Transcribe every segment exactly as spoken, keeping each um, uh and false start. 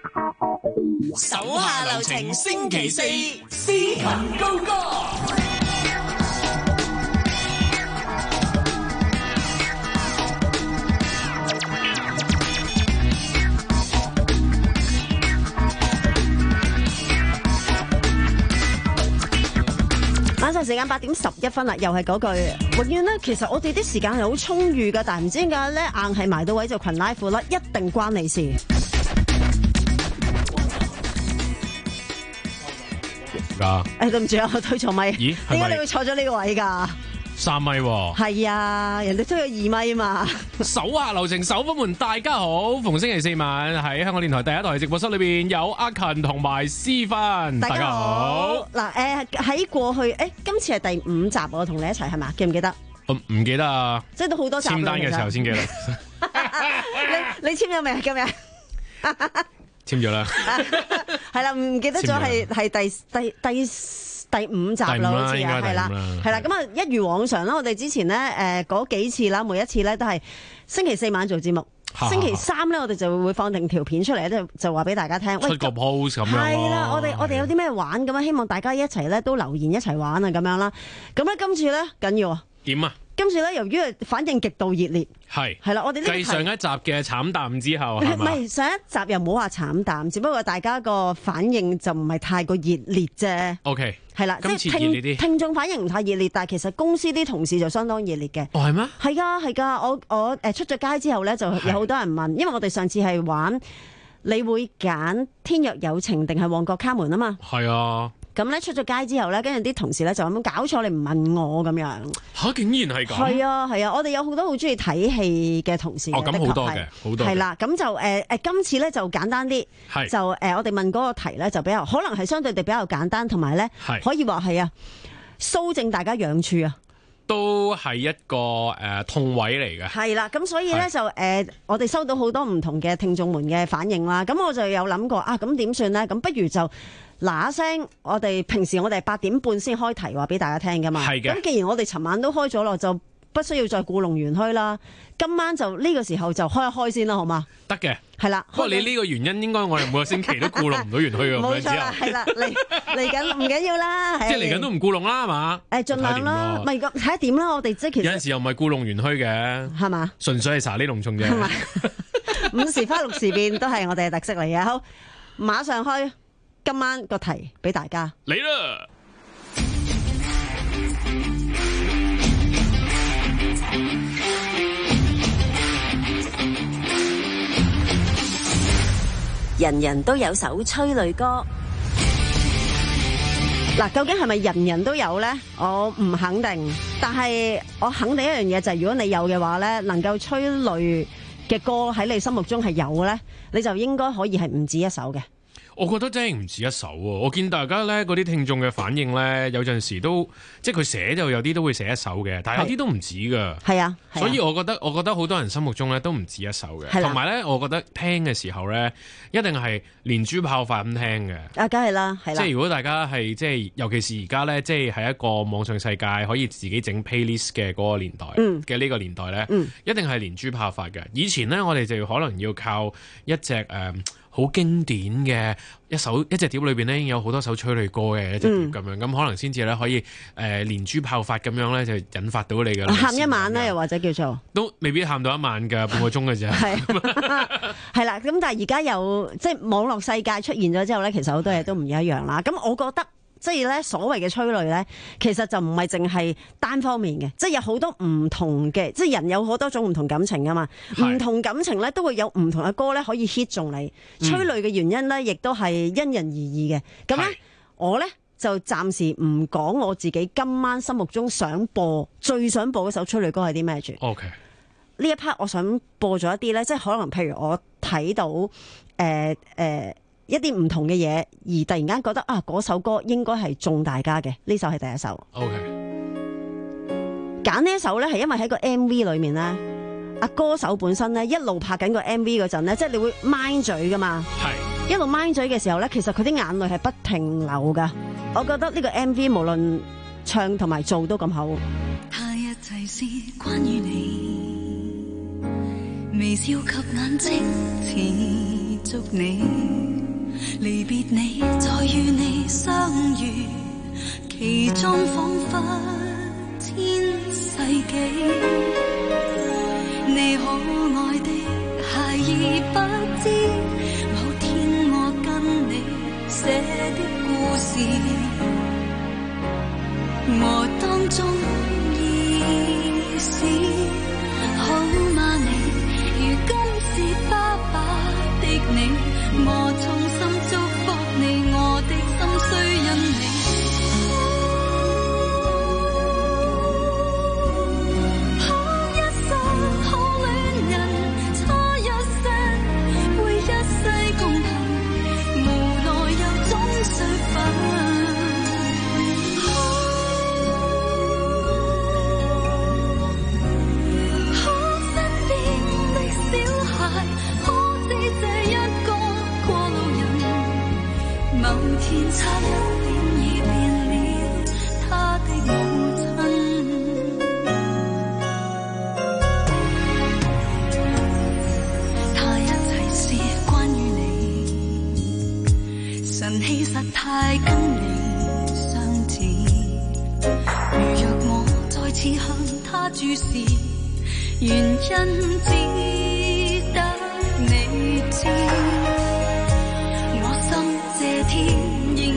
手下留情，星期四斯勤高歌。 晚上時間八點十一分啦，又係嗰句，永遠咧，其實我哋啲時間係好充裕噶，但係唔知點解咧，硬係埋到位就裙拉褲啦，一定關你事。 噶， 誒，對唔住啊，我推錯咪。 咦？ 點解你會坐咗呢個位噶？ 三米喎。 係啊，人哋推咗二米啊嘛。 手下留情，手粉們大家好，逢星期四晚喺香港電台第一台直播室裏邊有阿勤同埋思芬， 大家好。嗱，誒喺過去誒，今次係第五集，我同你一齊係嘛？記唔記得？ 我唔記得啊。 即係都好多集啦。 簽單嘅時候先記得。 你你簽咗未啊？今日？ 簽咗啦， 係啦，唔記得咗係係第第第第五集啦，好似啊，係啦，係啦，咁啊一如往常啦，我哋之前咧誒嗰幾次啦，每一次咧都係星期四晚做節目，星期三咧我哋就會放定條片出嚟，就就話俾大家聽， 出個 post 咁樣咯。 係啦，我哋我哋有啲咩玩咁啊？希望大家一齊咧都留言一齊玩啊，咁樣啦。咁咧今次咧緊要啊？ 點啊？ 今次咧，由於反應極度熱烈， 係係啦，我哋呢繼上一集嘅慘淡之後，係唔係上一集又冇話慘淡，只不過大家個反應就唔係太過熱烈啫。 OK， 係啦， 今次熱烈啲， 聽聽眾反應唔太熱烈，但係其實公司啲同事就相當熱烈嘅。 哦，係咩？ 係噶係噶，我我誒出咗街之後咧，就有好多人問，因為我哋上次係玩，你會揀天若有情定係旺角卡門啊嘛？ 係啊。 咁咧出咗街之後咧，跟住啲同事咧就咁搞錯，你唔問我咁樣嚇，竟然係咁？ 係啊係啊，我哋有好多好中意睇戲嘅同事。 哦，咁好多嘅，好多。 係啦，咁就誒誒、呃，今次咧就簡單啲，就誒、呃、我哋問嗰個題咧就比較可能係相對地比較簡單，同埋咧可以話係啊，蘇正大家癢處啊， 都係一個誒、呃、痛位嚟嘅。 係啦，咁所以咧就誒、呃，我哋收到好多唔同嘅聽眾們嘅反應啦，咁我就有諗過啊，咁點算咧？咁不如就嗱一聲，我哋平時我哋八點半先開題話俾大家聽噶嘛。係嘅。咁既然我哋尋晚都開咗咯，就不需要再故弄玄虛啦。今晚就呢個時候就開一開先啦，好嘛？ 得嘅。 係啦。 不過你呢個原因應該我哋每個星期都故弄唔到玄虛嘅。 冇錯啦，係啦，嚟嚟緊唔緊要啦。 即係嚟緊都唔故弄啦，係嘛？ 誒，盡量啦，咪睇下點啦。我哋即係其實有陣時又唔係故弄玄虛嘅，係嘛？純粹係查呢龍重啫。係咪？ 五時花六時變都係我哋嘅特色嚟嘅。好，馬上開。今晚個題俾大家嚟啦！ 人人都有首催淚歌，嗱，究竟係咪人人都有呢？我唔肯定，但係我肯定一樣嘢就係，如果你有嘅話呢，能夠催淚嘅歌喺你心目中係有呢，你就應該可以係唔止一首嘅。 我覺得真係唔止一首喎，我見大家咧嗰啲聽眾嘅反應咧，有陣時都即係佢寫就有啲都會寫一首嘅，但係有啲都唔止㗎。係啊，所以我覺得我覺得好多人心目中咧都唔止一首嘅，同埋咧我覺得聽嘅時候咧一定係連珠炮發咁聽嘅。啊，梗係啦，係啦。即係如果大家係即係尤其是而家咧，即係喺一個網上世界可以自己整 playlist 嘅嗰個年代嘅呢、嗯、個年代咧，嗯、一定係連珠炮發嘅。以前咧我哋就可能要靠一隻誒。呃好經典嘅一首一隻碟裏邊咧，已經有好多首催淚歌嘅一隻碟咁樣，咁、嗯、可能先至咧可以誒、呃、連珠炮發咁樣咧，就引發到你嘅喊一晚咧，又或者叫做都未必喊到一晚㗎，半個鐘嘅啫。係係啦，咁但係而家有即係網絡世界出現咗之後咧，其實好多嘢都唔一樣啦。咁我覺得。即係咧，所謂嘅催淚咧，其實就唔係淨係單方面嘅，即係有好多唔同嘅，即係人有好多種唔同感情噶嘛，唔同感情咧都會有唔同嘅歌咧可以 hit 中你。催淚嘅原因咧，亦都係因人而異嘅。咁咧，我咧就暫時唔講我自己今晚心目中想播、最想播嗰首催淚歌係啲咩住。OK， 呢一 part 我想播咗一啲咧，即係可能譬如我睇到誒誒。呃呃一啲唔同嘅嘢，而突然間覺得啊，嗰首歌應該係中大家嘅，呢首係第一首。OK， 揀呢一首咧，係因為喺個 M V 裏面咧，阿歌手本身咧一路拍緊個 M V 嗰陣咧，即係你會掹嘴噶嘛，係一路掹嘴嘅時候咧，其實佢啲眼淚係不停流噶。我覺得呢個 M V 無論唱同埋做都咁好。他一切是關於你，微笑及眼睛持續你。 離別你，再與你相遇，其中彷彿千世紀。你可愛的孩兒不知，某天我跟你寫的故事，我當中意思好嗎你？如今是爸爸的你，我衷心祝福你，我的心雖因你。可一生可戀人差一些，會一世共行，無奈又總需分。天差一點已變了他的母親，他一切是關於你，神氣實太跟你相似。如若我再次向他注視，原因只得你知。我心這天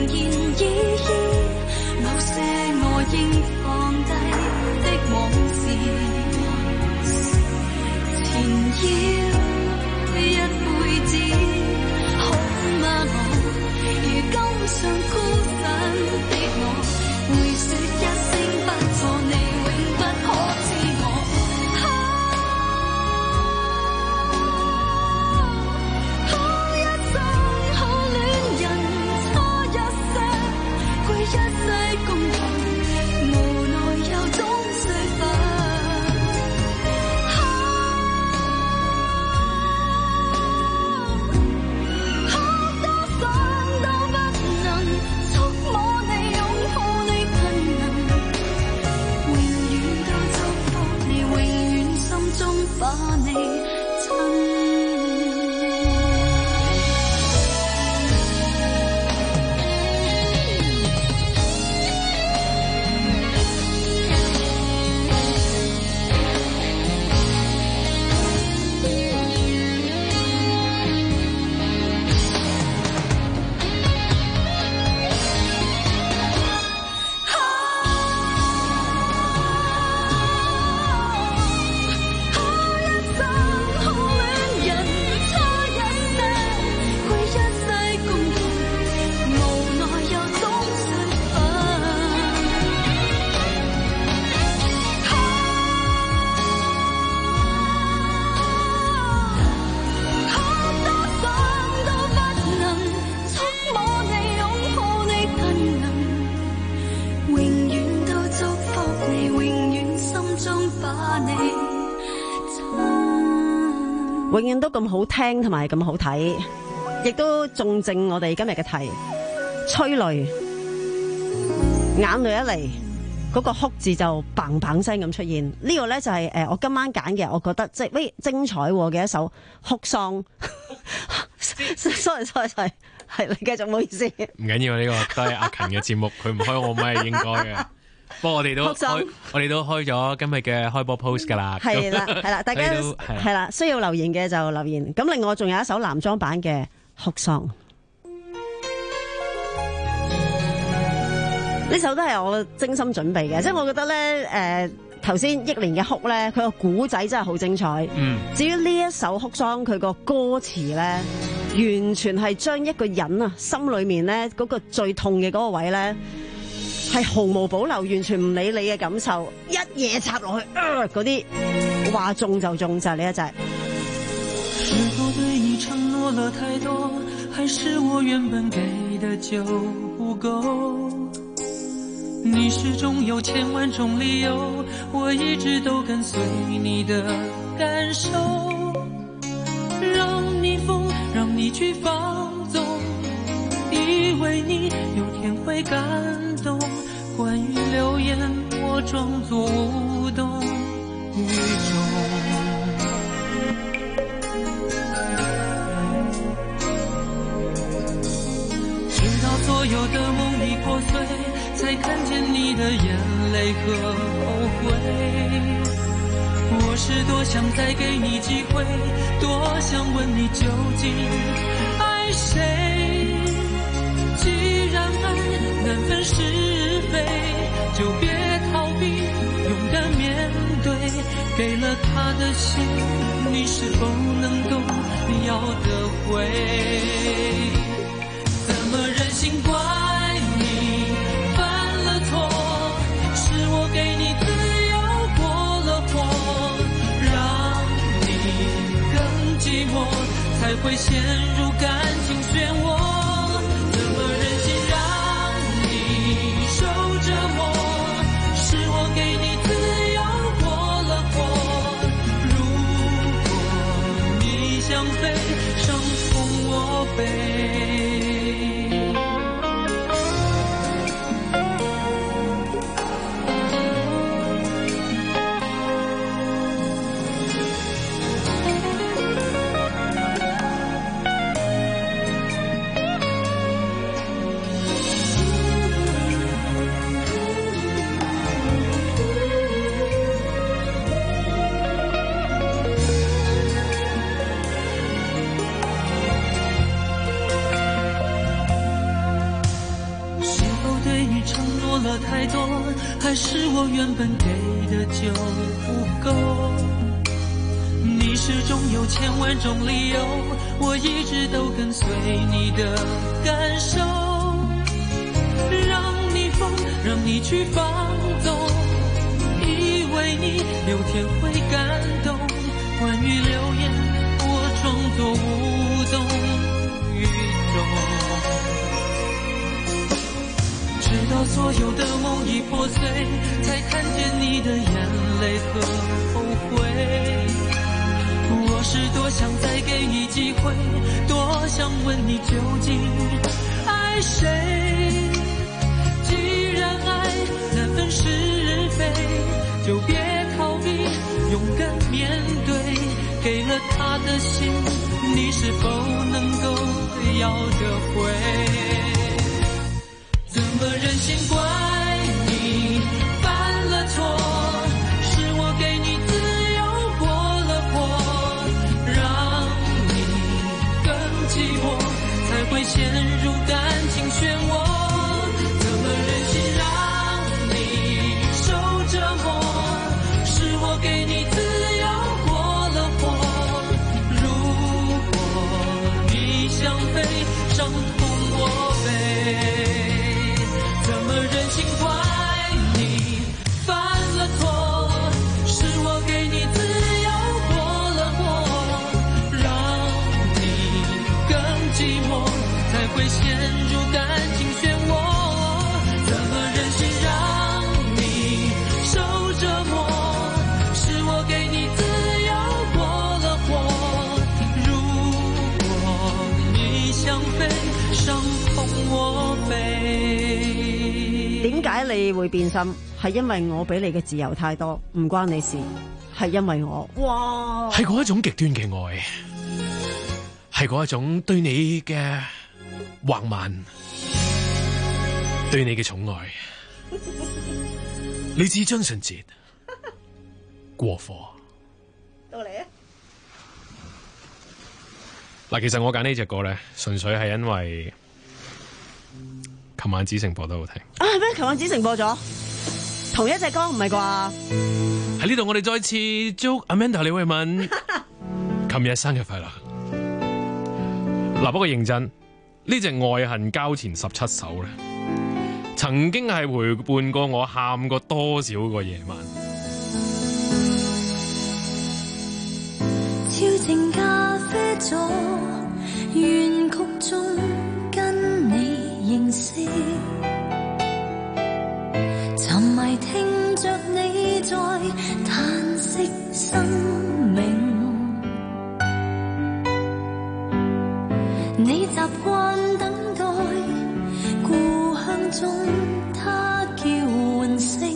應放低的往事，纏繞一輩子，好嗎我？如今尚孤身的我，會說一聲不錯，你永不可知我。可一生可戀人差一些，會一世共行。把你親。 永遠都咁好聽同埋咁好睇，亦都中正我哋今日嘅題，催淚，眼淚一嚟，嗰、那個哭字就砰砰聲咁出現。呢、這個咧就係、是、誒、呃、我今晚揀嘅，我覺得即係喂精彩嘅一首哭喪。sorry sorry sorry， 係你繼續，唔好意思。唔緊要，呢、這個都係阿勤嘅節目，佢唔開我咪係應該嘅。不過我哋都開，我哋都開咗今日嘅開播 post 噶啦。係啦，係啦，大家係啦， 需要留言嘅就留言。咁另外仲有一首男裝版嘅哭喪，呢首都係我精心準備嘅。即係我覺得咧，誒頭先憶蓮嘅哭咧，佢個古仔真係好精彩。嗯。至於呢一首哭喪，佢個歌詞咧，完全係將一個人啊心裏面咧嗰個最痛嘅嗰個位咧，係毫無保留，完全唔理你嘅感受，一嘢插落去，嗰啲話中就中，就係呢一隻。是否對你承諾了太多，還是我原本給的就不夠？你始終有千萬種理由，我一直都跟隨你的感受，讓你瘋，讓你去放縱，以為你有天會感動，關於流言我裝作無動於衷。 所有的夢已破碎，才看見你的眼淚和後悔。我是多想再給你機會，多想問你究竟愛誰。既然愛難分是非，就別逃避，勇敢面對。給了他的心，你是否能夠要得回？怎麼忍心怪你犯了錯？是我給你自由過了火，讓你更寂寞，才會陷入感情漩渦。怎麼忍心讓你受折磨？是我給你自由過了火，如果你想飛，傷痛我背。了太多，還是我原本給的就不夠？你始終有千萬種理由，我一直都跟隨你的感受，讓你瘋，讓你去放縱，以為你有天會感動。關於流言，我裝作無動於衷。直到所有的夢已破碎，才看見你的眼淚和後悔。我是多想再給你機會，多想問你究竟愛誰。既然愛難分是非，就別逃避，勇敢面對。給了他的心，你是否能夠要得回？怎麼忍心怪你犯了錯？是我給你自由過了火，讓你更寂寞，才會陷入感情漩渦。怎麼忍心讓你受折磨？是我給你自由過了火，如果你想飛，傷痛我背。怎麼忍心怪你犯了錯？是我給你自由過了火，讓你更寂寞，才會陷入感情漩渦。怎麼忍心讓你受折磨？是我給你自由過了火，如果你想飛，傷痛我背。 點解你會變心？係因為我俾你嘅自由太多，唔關你事。係因為我，哇， 係嗰一種極端嘅愛，係嗰一種對你嘅橫蠻，對你嘅寵愛。你知張信哲過火到你啊！ 嗱，其實我揀呢隻歌咧，純粹係因為琴晚子成播得好聽啊！係咩？琴晚子成播咗同一隻歌，唔係啩？ 喺呢度，我哋再次祝 Amanda 李慧敏琴日生日快樂。嗱，不過認真，呢隻愛恨交纏十七首咧，曾經係陪伴過我喊過多少個夜晚。 超正咖啡座，原曲中跟你認識，沉迷聽着你在嘆息生命。你習慣等待故鄉中他叫喚聲，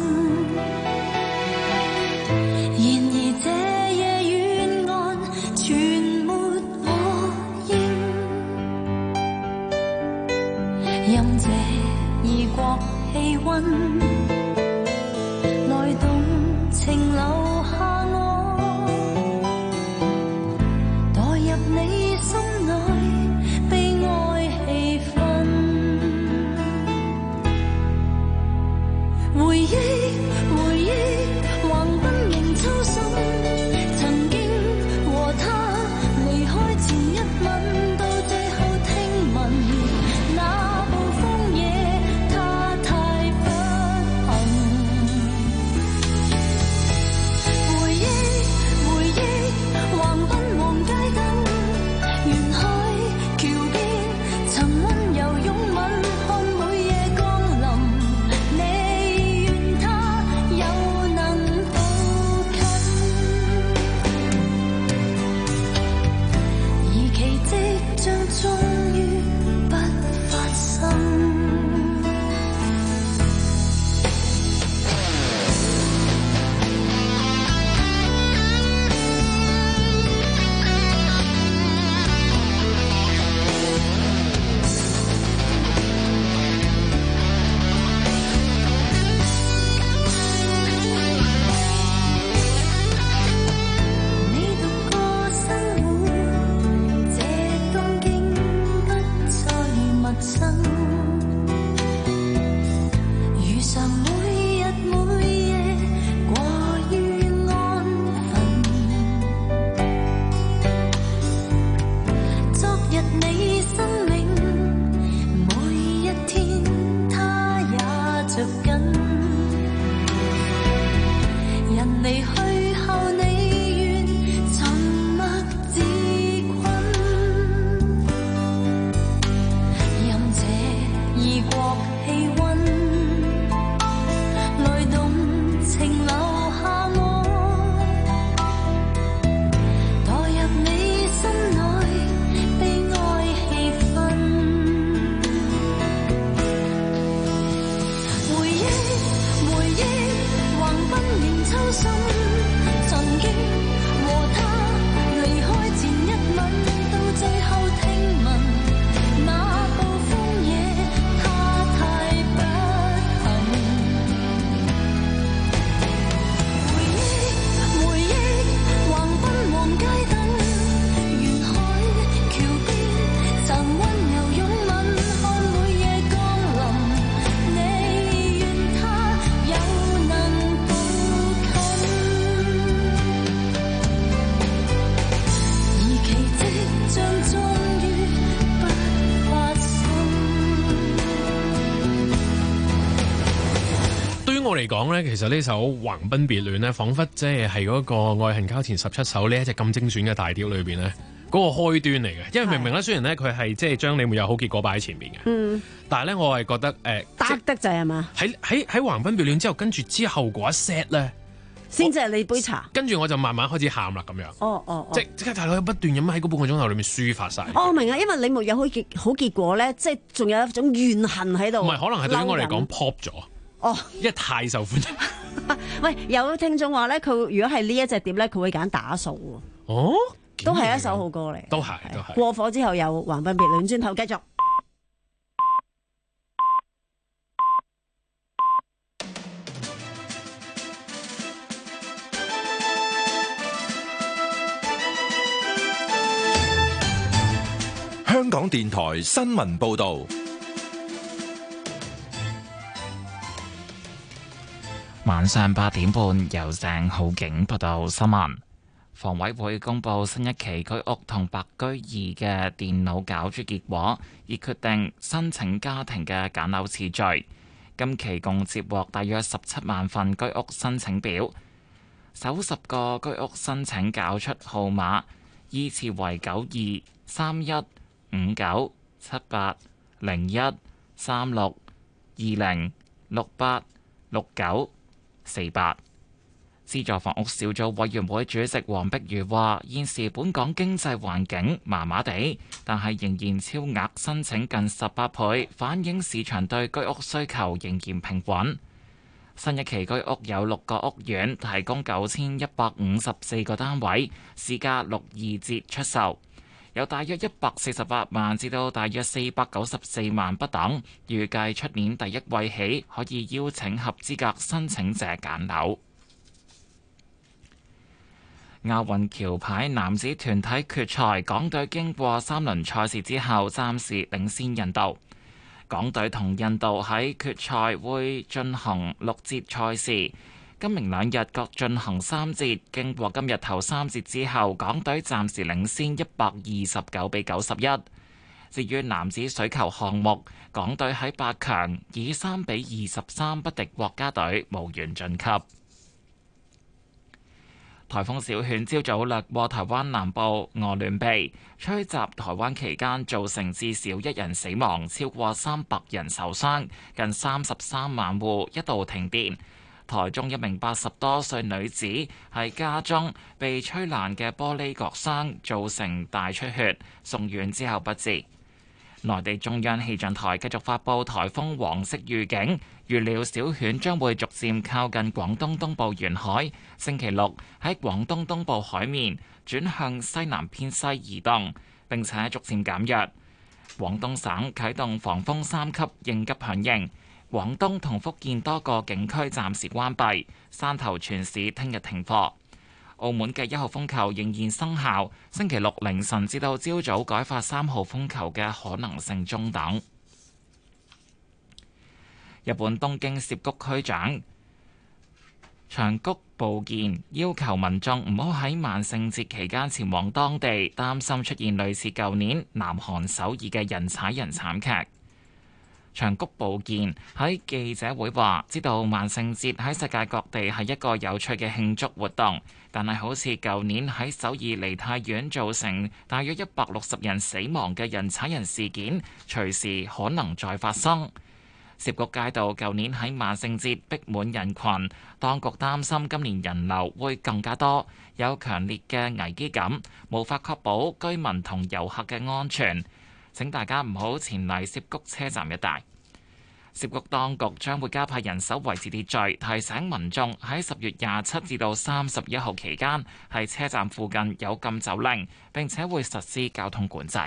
然而這夜遠岸全沒我應。 任這異國氣溫來動情留下我，代入你心內悲哀氣氛，回憶回憶橫奔迎秋深，曾經和他離開前一吻，到最後聽聞那暴風夜他太不幸。回憶回憶橫奔望街燈，沿海橋邊曾溫柔擁吻，看每夜降臨，你願他又能抱近，而奇蹟將終於不發生。你獨個生活，這東京不再陌生，如常每日每夜過於安分。昨日你生命每一天，他也着緊。人離去後，你願沉默自困，任這異國氣溫來動情留下我，代入你心內悲哀氣氛，回憶回憶橫奔迎秋深，曾經和他離開前一吻，到最後聽聞那暴風夜他太不幸。回憶回憶橫奔望街燈，沿海橋邊曾溫柔擁吻，看每夜降臨，你願他又能抱近，而奇蹟將終於不發生。 對於我嚟講呢，其實呢首《橫奔別戀》呢，彷彿即係係嗰個《愛恨交纏十七首》呢一隻咁精選嘅大碟裏邊呢，嗰個開端嚟嘅。因為明明咧，雖然咧佢係即係將你沒有好結果擺喺前面嘅， 嗯， 但係咧我係覺得誒， 得得就係嘛， 喺喺喺橫奔別戀之後，跟住之後嗰一 set 咧， 先至係你杯茶。 跟住我就慢慢開始喊啦咁樣。 哦哦哦， 即即係大佬不斷咁喺嗰半個鐘頭裏面抒發晒。 我明啊，因為你沒有好結好結果咧，即係仲有一種怨恨喺度。 唔係，可能係對於我嚟講嬲人 pop 咗。 哦， 因為太受歡迎。 喂，有聽眾話咧，佢如果係呢一隻碟咧，佢會揀打掃喎。 哦， 都係一首好歌嚟。 都係都係。 過火之後有橫奔別戀，轉頭繼續。 香港電台新聞報導， 晚上八點半由鄭浩景報道新聞。房委會公布新一期居屋同白居二嘅電腦攪珠結果，以決定申請家庭嘅揀樓次序。今期共接獲大約十七萬份居屋申請表，首十個居屋申請攪出號碼依次為九二三一五九七八零一三六二零六八六九四八。資助房屋小組委員會主席黃碧如話：現時本港經濟環境麻麻地，但係仍然超額申請近十八倍，反映市場對居屋需求仍然平穩。新一期居屋有六個屋苑，提供九千一百五十四個單位，市價六二折出售。 有大約一百四十八萬至到大約四百九十四萬不等。預計出年第一季起可以邀請合資格申請者揀樓。亞運橋牌男子團體決賽，港隊經過三輪賽事之後，暫時領先印度。港隊同印度喺決賽會進行六節賽事，今明兩日各進行三節。經過今日頭三節之後，港隊暫時領先一百二十九比九十一。至於男子水球項目，港隊喺八強以三比二十三不敵國家隊，無緣晉級。颱風小犬朝早掠過台灣南部鵝鑾鼻，吹襲台灣期間造成至少一人死亡，超過三百人受傷，近三十三萬戶一度停電。台中一名八十多歲女子喺家中被吹爛嘅玻璃割傷，造成大出血，送院之後不治。內地中央氣象台繼續發布颱風黃色預警，預料小犬將會逐漸靠近廣東東部沿海，星期六喺廣東東部海面轉向西南偏西移動，並且逐漸減弱。廣東省啟動防風三級應急響應，廣東同福建多個景區暫時關閉，汕頭全市聽日停課。澳門嘅一號風球仍然生效，星期六凌晨至到朝早改發三號風球嘅可能性中等。日本東京涉谷區長長谷部健要求民眾唔好喺萬聖節期間前往當地，擔心出現類似舊年南韓首爾嘅人踩人慘劇。長谷部健喺記者會話：知道萬聖節喺世界各地係一個有趣嘅慶祝活動，但係好似舊年喺首爾梨泰院造成大約一百六十人死亡嘅人踩人事件，隨時可能再發生。涉谷街道舊年喺萬聖節逼滿人群，當局擔心今年人流會更加多，有強烈嘅危機感，無法確保居民同遊客嘅安全。請大家唔好前嚟涉谷車站一帶。涉谷當局將會加派人手維持秩序，提醒民眾喺十月廿七至到三十一號期間喺車站附近有禁酒令，並且會實施交通管制。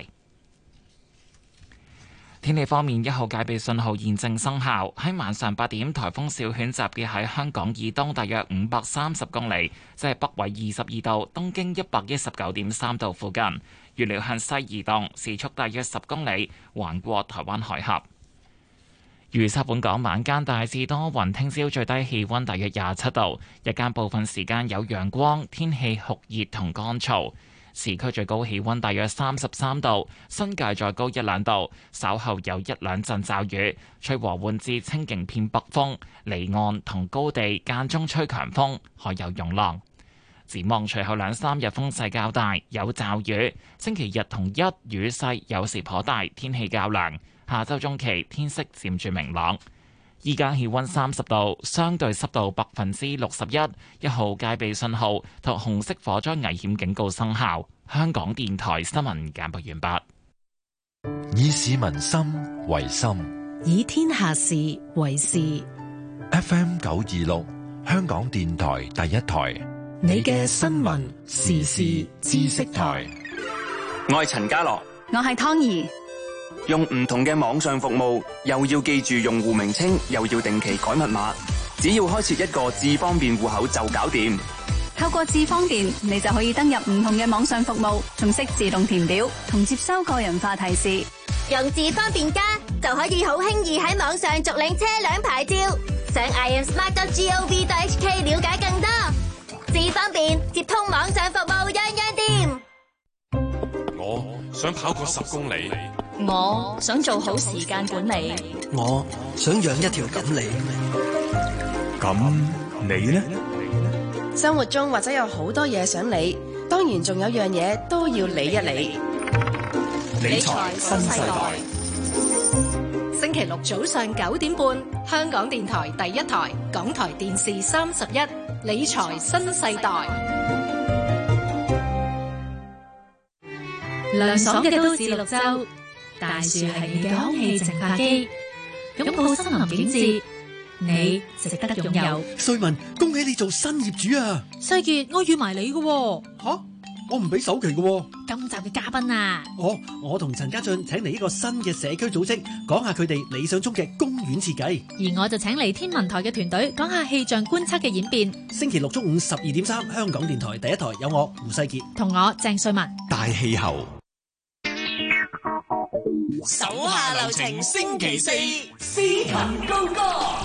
天氣方面，一號戒備信號現正生效。喺晚上八點，颱風小犬集結喺香港以東大約五百三十公里，即係北緯二十二度、東經一百一十九點三度附近。預料向西移動，時速大約十公里，橫過台灣海峽。預測本港晚間大致多雲，聽朝最低氣溫大約廿七度，日間部分時間有陽光，天氣酷熱同乾燥。市區最高氣溫大約三十三度，新界再高一兩度。稍後有一兩陣驟雨，吹和緩至清勁偏北風，離岸同高地間中吹強風，海有湧浪。展望隨後兩三日風勢較大，有驟雨。星期日同一雨勢有時頗大，天氣較涼。下周中期天色漸轉明朗。依家氣溫三十度，相對濕度百分之六十一，一號戒備信號同紅色火災危險警告生效。香港電台新聞簡報完畢。 以市民心為心， 以天下事為事。 F M 九二六，香港電台第一台， 你嘅新聞時事知識台。 我係陳家樂， 我係湯兒。 用唔同嘅網上服務，又要記住用戶名稱，又要定期改密碼，只要開設一個智方便戶口就搞掂。 透過智方便，你就可以登入唔同嘅網上服務，仲識自動填表同接收個人化提示。 用智方便加就可以好輕易喺網上續領車輛牌照。上 i am smart dot gov dot h k 了解更多。智方便接通網上服務，樣樣掂。 我想跑過十公里。 我想做好時間管理。 我想養一條錦鯉。 咁你呢？ 生活中或者有好多嘢想理，當然仲有樣嘢都要理一理。 理財新世代。星期六早上九點半，香港電台第一台，港台電視三十一，理財新世代。 涼爽嘅都市綠洲。大樹係你嘅空氣淨化機，擁抱森林景致，你值得擁有。 瑞文，恭喜你做新業主啊！ 世傑，我預埋你嘅。 吓， 我唔俾首期嘅喎。 今集嘅嘉賓啊， 哦，我同陳家俊請嚟一個新嘅社區組織，講下佢哋理想中嘅公園設計。 而我就請嚟天文台嘅團隊，講下氣象觀測嘅演變。 星期六中午十二點三，香港電台第一台有我胡世傑同我鄭瑞文。 大氣候。 手下留情，星期四司琴高歌。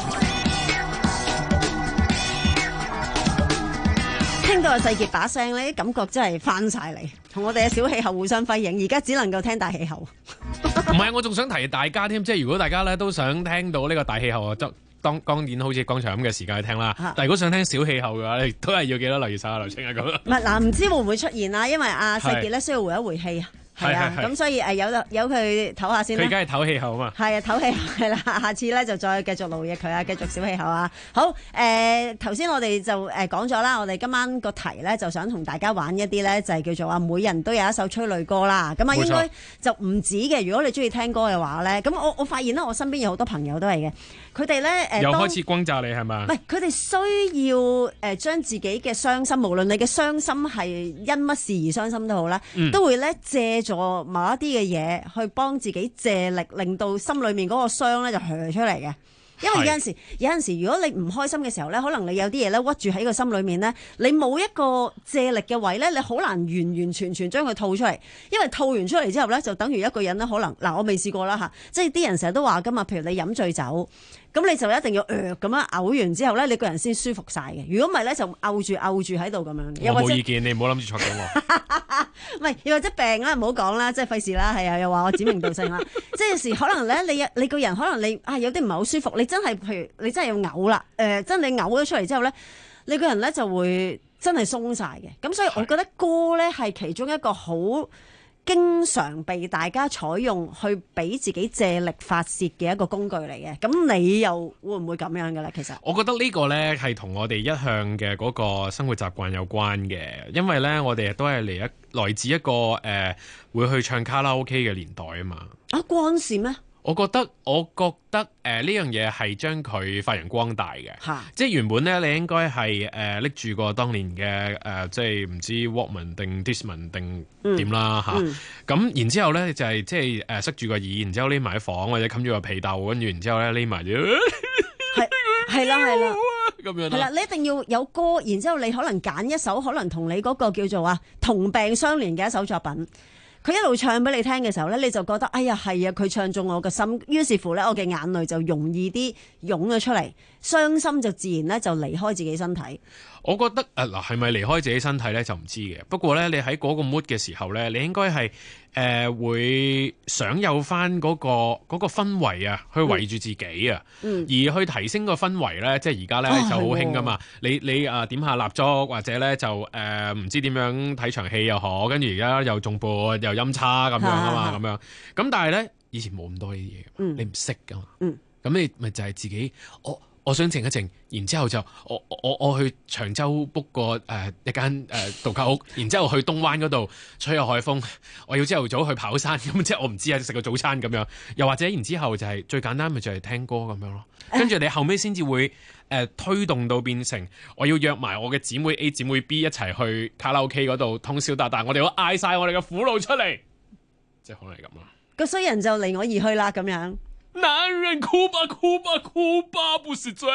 聽到阿世傑把聲咧，感覺真係翻晒嚟，同我哋嘅小氣候互相輝映。而家只能夠聽大氣候。 唔係，我仲想提大家添，即係如果大家咧都想聽到呢個大氣候啊，當當當然好似剛才咁嘅時間去聽啦。啊、但係如果想聽小氣候嘅話，你都係要記得留意手下留情啊咁。唔係嗱，唔知會唔會出現啊？因為阿世傑咧需要回一回氣啊。係啊，咁所以誒有有佢唞下先啦。 佢而家係唞氣候啊嘛。係啊，唞氣候係啦，下次咧就再繼續勞役佢啊，繼續小氣候啊。好誒，頭先我哋就誒講咗啦，我哋今晚個題咧就想同大家玩一啲咧，就係叫做話每人都有一首催淚歌啦。咁啊，應該就唔止嘅。如果你中意聽歌嘅話咧，咁我我發現咧，我身邊有好多朋友都係嘅，佢哋咧誒， 又開始轟炸你係嘛？ 唔係，佢哋需要誒將自己嘅傷心，無論你嘅傷心係因乜事而傷心都好啦，嗯、都會咧借助某一啲嘅嘢去幫自己借力，令到心裏面嗰個傷咧就咳出嚟嘅。因為有陣時，有陣時如果你唔開心嘅時候咧，可能你有啲嘢咧屈住喺個心裏面咧，你冇一個借力嘅位咧，你好難完完全全將佢吐出嚟。因為吐完出嚟之後咧，就等於一個人咧可能嗱，我未試過啦嚇，即係啲人成日都話噶嘛，譬如你飲醉酒。咁你就一定要呃咁樣嘔完之後咧，你個人先舒服晒嘅。如果唔係咧，就嘔住嘔住喺度咁樣。 我冇意見，你唔好諗住戳到我。 唔係，又或者病啦，唔好講啦，即係費事啦，係啊，又話我指名道姓啦。即係有時可能咧，你你個人可能你啊有啲唔係好舒服，你真係譬如你真係要嘔啦，誒、呃，真係你嘔咗出嚟之後咧，你個人咧就會真係鬆晒嘅。咁所以我覺得歌咧係其中一個好經常被大家採用去俾自己借力發泄嘅一個工具嚟嘅，咁你又會唔會咁樣嘅咧？其實我覺得呢個呢係同我哋一向嘅嗰個生活習慣有關嘅，因為呢，我哋都係嚟一來自一個誒、呃、會去唱卡拉 OK 嘅年代啊嘛。 啊，關事咩？ 我覺得，我覺得誒呢、呃、樣嘢係將佢發揚光大嘅， 哈即係原本咧你應該係誒拎住個當年嘅誒、呃，即係唔知 Walkman 定 Discman 定點啦嚇，咁、嗯嗯、然之後咧就係、是、即係誒、呃、塞住個耳，然之後匿埋喺房或者冚住個被竇，跟住然之後咧匿埋咗， 係係啦係啦， 咁樣係啦，你一定要有歌，然之後你可能揀一首可能同你嗰個叫做啊同病相憐嘅一首作品。佢一路唱俾你聽嘅時候咧，你就覺得哎呀係啊，佢唱中我個心，於是乎咧我嘅眼淚就容易啲湧咗出嚟，傷心就自然咧就離開自己身體。 我覺得誒嗱係咪離開自己身體咧就唔知嘅，不過咧你喺嗰個 mood 嘅時候咧，你應該係誒、呃、會想有翻嗰、嗰個嗰、嗰個氛圍啊，去圍住自己啊，嗯、而去提升個氛圍咧，即係而家咧就好興噶嘛。你你啊點下蠟燭或者咧就誒唔、呃、知點樣睇場戲又好，跟住而家又重撥又音叉咁樣啊嘛，咁樣咁但係咧以前冇咁多呢啲嘢，嗯、你唔識噶嘛，咁、嗯、你咪就係自己我。我想靜一靜，然之後就我我我去長洲 book 個誒一間誒度假屋，然之後去東灣嗰度吹下海風。我要朝頭早去跑山，咁即係我唔知啊，食個早餐咁樣。又或者然之後就係、是、最簡單咪就係聽歌咁樣咯。跟住你後尾先至會誒、呃、推動到變成我要約埋我嘅姊妹 A 姊妹 B 一齊去卡拉 OK 嗰度通宵達旦，我哋要嗌晒我哋嘅苦惱出嚟，即係可能係咁啦。 個衰人就離我而去啦，咁樣。 男人哭吧哭吧哭吧不是罪。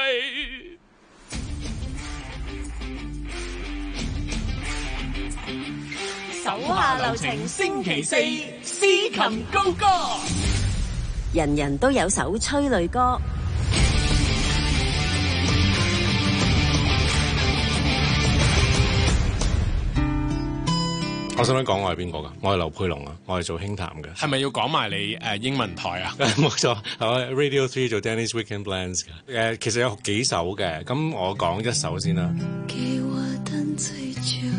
手下留情，星期四司琴高歌。 人人都有首催淚歌。 我想唔想講我係邊個㗎？我係劉佩龍啊，我係做輕談嘅。 係咪要講埋你誒英文台啊？ 冇錯，我 Radio Three 做 Danny's Weekend Blends 嘅。誒，其實有幾首嘅，咁我講一首先啦。 給我等最久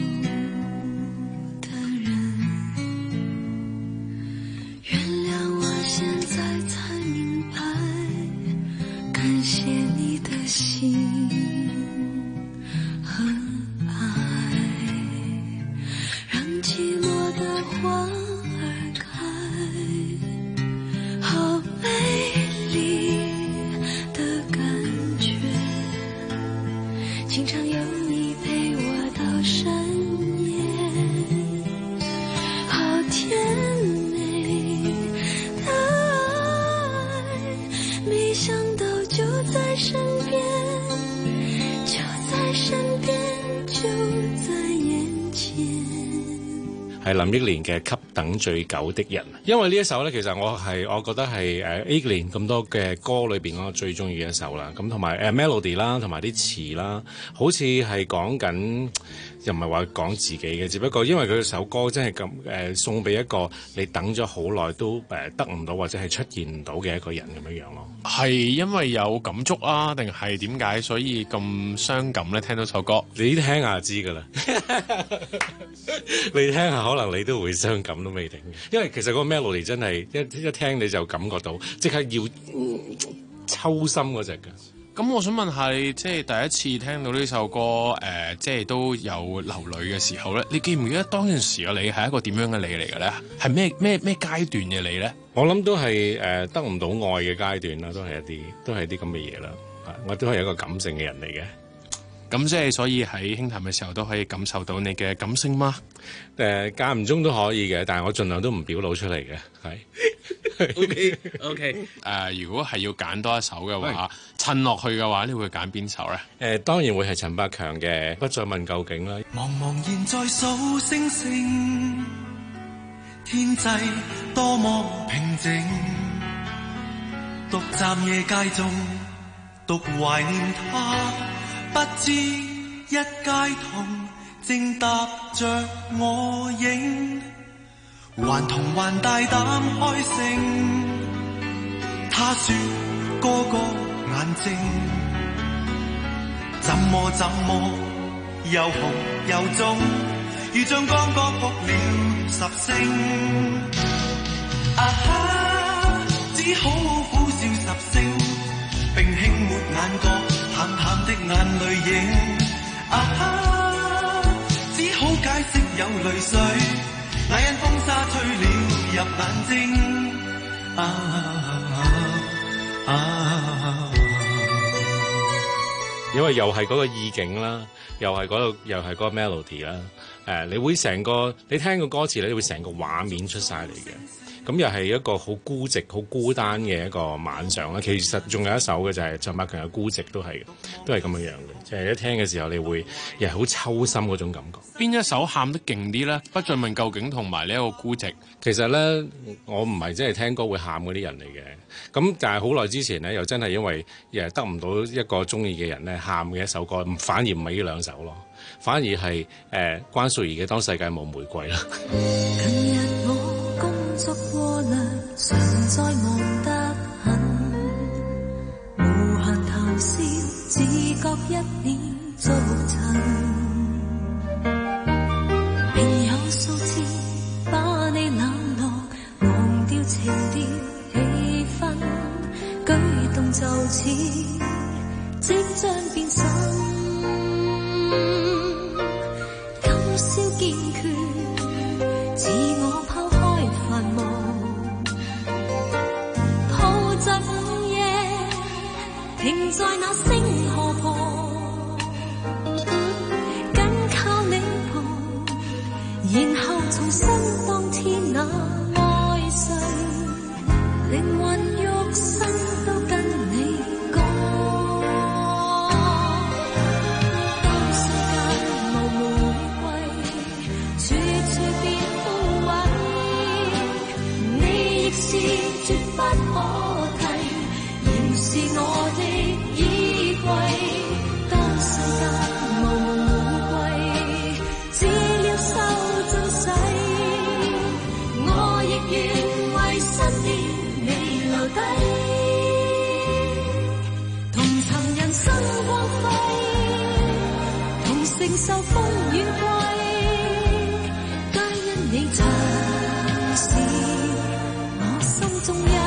的人，原諒我現在才明白，感謝你的心。寂寞的花兒開，好美麗的感覺，經常有你陪我到係林憶蓮嘅《給等最久的人》。因為呢一首咧，其實我係我覺得係誒憶蓮咁多嘅歌裏邊我最中意嘅一首啦。咁同埋誒 melody 啦，同埋啲詞啦，好似係講緊。又唔係話講自己嘅，只不過因為佢首歌真係咁誒送俾一個你等咗好耐都誒得唔到或者係出現唔到嘅一個人咁樣樣咯。 係因為有感觸啊，定係點解所以咁傷感咧？聽到首歌， 你聽下就知㗎啦。你聽下可能你都會傷感都未定嘅，因為其實嗰個 melody 真係一一聽你就感覺到即刻要、嗯、抽心嗰隻㗎。 咁我想問下你，即係第一次聽到呢首歌，誒、呃，即係都有流淚嘅時候咧，你記唔記得當陣時嘅你係一個點樣嘅你嚟嘅咧？係咩咩咩階段嘅你咧？ 我諗都係誒、呃、得唔到愛嘅階段啦，都係一啲都係啲咁嘅嘢啦。我都係一個感性嘅人嚟嘅。 咁即係所以喺輕談嘅時候都可以感受到你嘅感性嗎？ 誒、呃、間唔中都可以嘅，但係我盡量都唔表露出嚟嘅，係。 O K O K 誒，如果係要揀多一首嘅話，襯落去嘅話，你會揀邊首咧？誒、 呃，當然會係陳百強嘅《不再問究竟》啦。 茫茫然在數星星，天際多麼平靜，獨站夜街中，獨懷念他，不知一街童正踏着我影。還童還大膽開聲，他說個個眼睛，怎麼怎麼又紅又腫，如像剛剛哭了十聲。啊哈，只好苦笑十聲，並輕抹眼角淡淡的眼淚影。啊哈，只好解釋有淚水，那因風沙吹了入眼睛。啊啊啊、 因為又係嗰個意境啦，又係嗰、嗰個又係嗰個 melody 啦。誒，你會成個你聽個歌詞咧，你會成個畫面出晒嚟嘅。咁又係一個好孤寂、好孤單嘅一個晚上啦。其實仲有一首嘅就係陳百強嘅《孤寂》，都係都係咁樣樣嘅。就係、是、一聽嘅時候，你會又係好抽心嗰種感覺。 邊一首喊得勁啲咧？不再問究竟同埋呢一個孤寂。 其實咧，我唔係真係聽歌會喊嗰啲人嚟嘅。咁但係好耐之前咧，又真係因為誒得唔到一個中意嘅人咧，喊嘅一首歌，反而唔係呢兩首咯，反而係誒、呃、關淑怡嘅《當世界冇玫瑰》啦。 近日我工作過量，常在忙得很，無限談笑，自覺一臉逐塵。並有數次把你冷落，忘掉情調氣氛，舉動就似即將變心。今宵堅決，自我拋開繁忙，抱着午夜，停在那星河旁，緊靠你旁，然後重新當天那愛誰，靈魂肉身都跟你講。當世界無玫瑰，處處變枯萎，你亦是絕不可替，仍是我的依歸。當世界無玫瑰，只了收盡洗，我亦願為身邊你留低，同尋人生光輝，同承受風雨季，皆因你曾是我心中一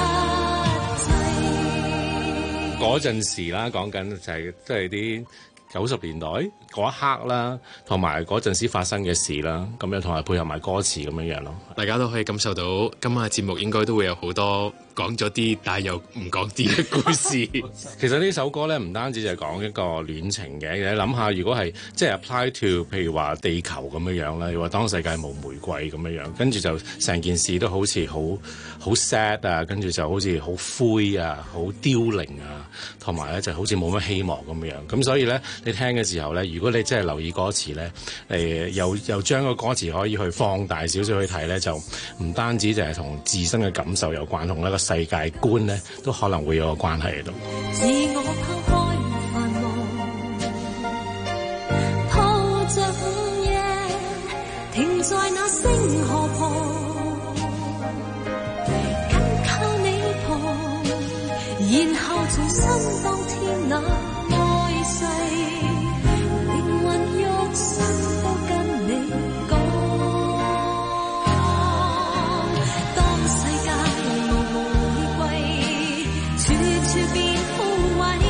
切。 嗰陣時啦，講緊就係即係啲九十年代嗰一刻啦，同埋嗰陣時發生嘅事啦，咁樣同埋配合埋歌詞咁樣樣咯。 大家都可以感受到今晚嘅節目應該都會有好多講咗啲，但係又唔講啲嘅故事。 其實呢首歌咧，唔單止就係講一個戀情嘅，你諗下，如果係即係 apply to， 譬如話地球咁樣樣啦，又話當世界無玫瑰咁樣樣，跟住就成件事都好似好好 sad 啊，跟住就好似好灰啊，好凋零啊，同埋咧就好似冇乜希望咁樣。咁所以咧，你聽嘅時候咧，如果你真係留意歌詞咧，誒、呃、又又將個歌詞可以去放大少少去睇咧，就唔單止就係同自身嘅感受有關，同一個世界觀咧都可能會有個關係喺度。 自我拋開繁忙，抱着午夜，停在那星河旁，緊靠你旁，然後重新當天那愛世，靈魂肉身都跟你講，當世界無玫瑰，處處變枯萎，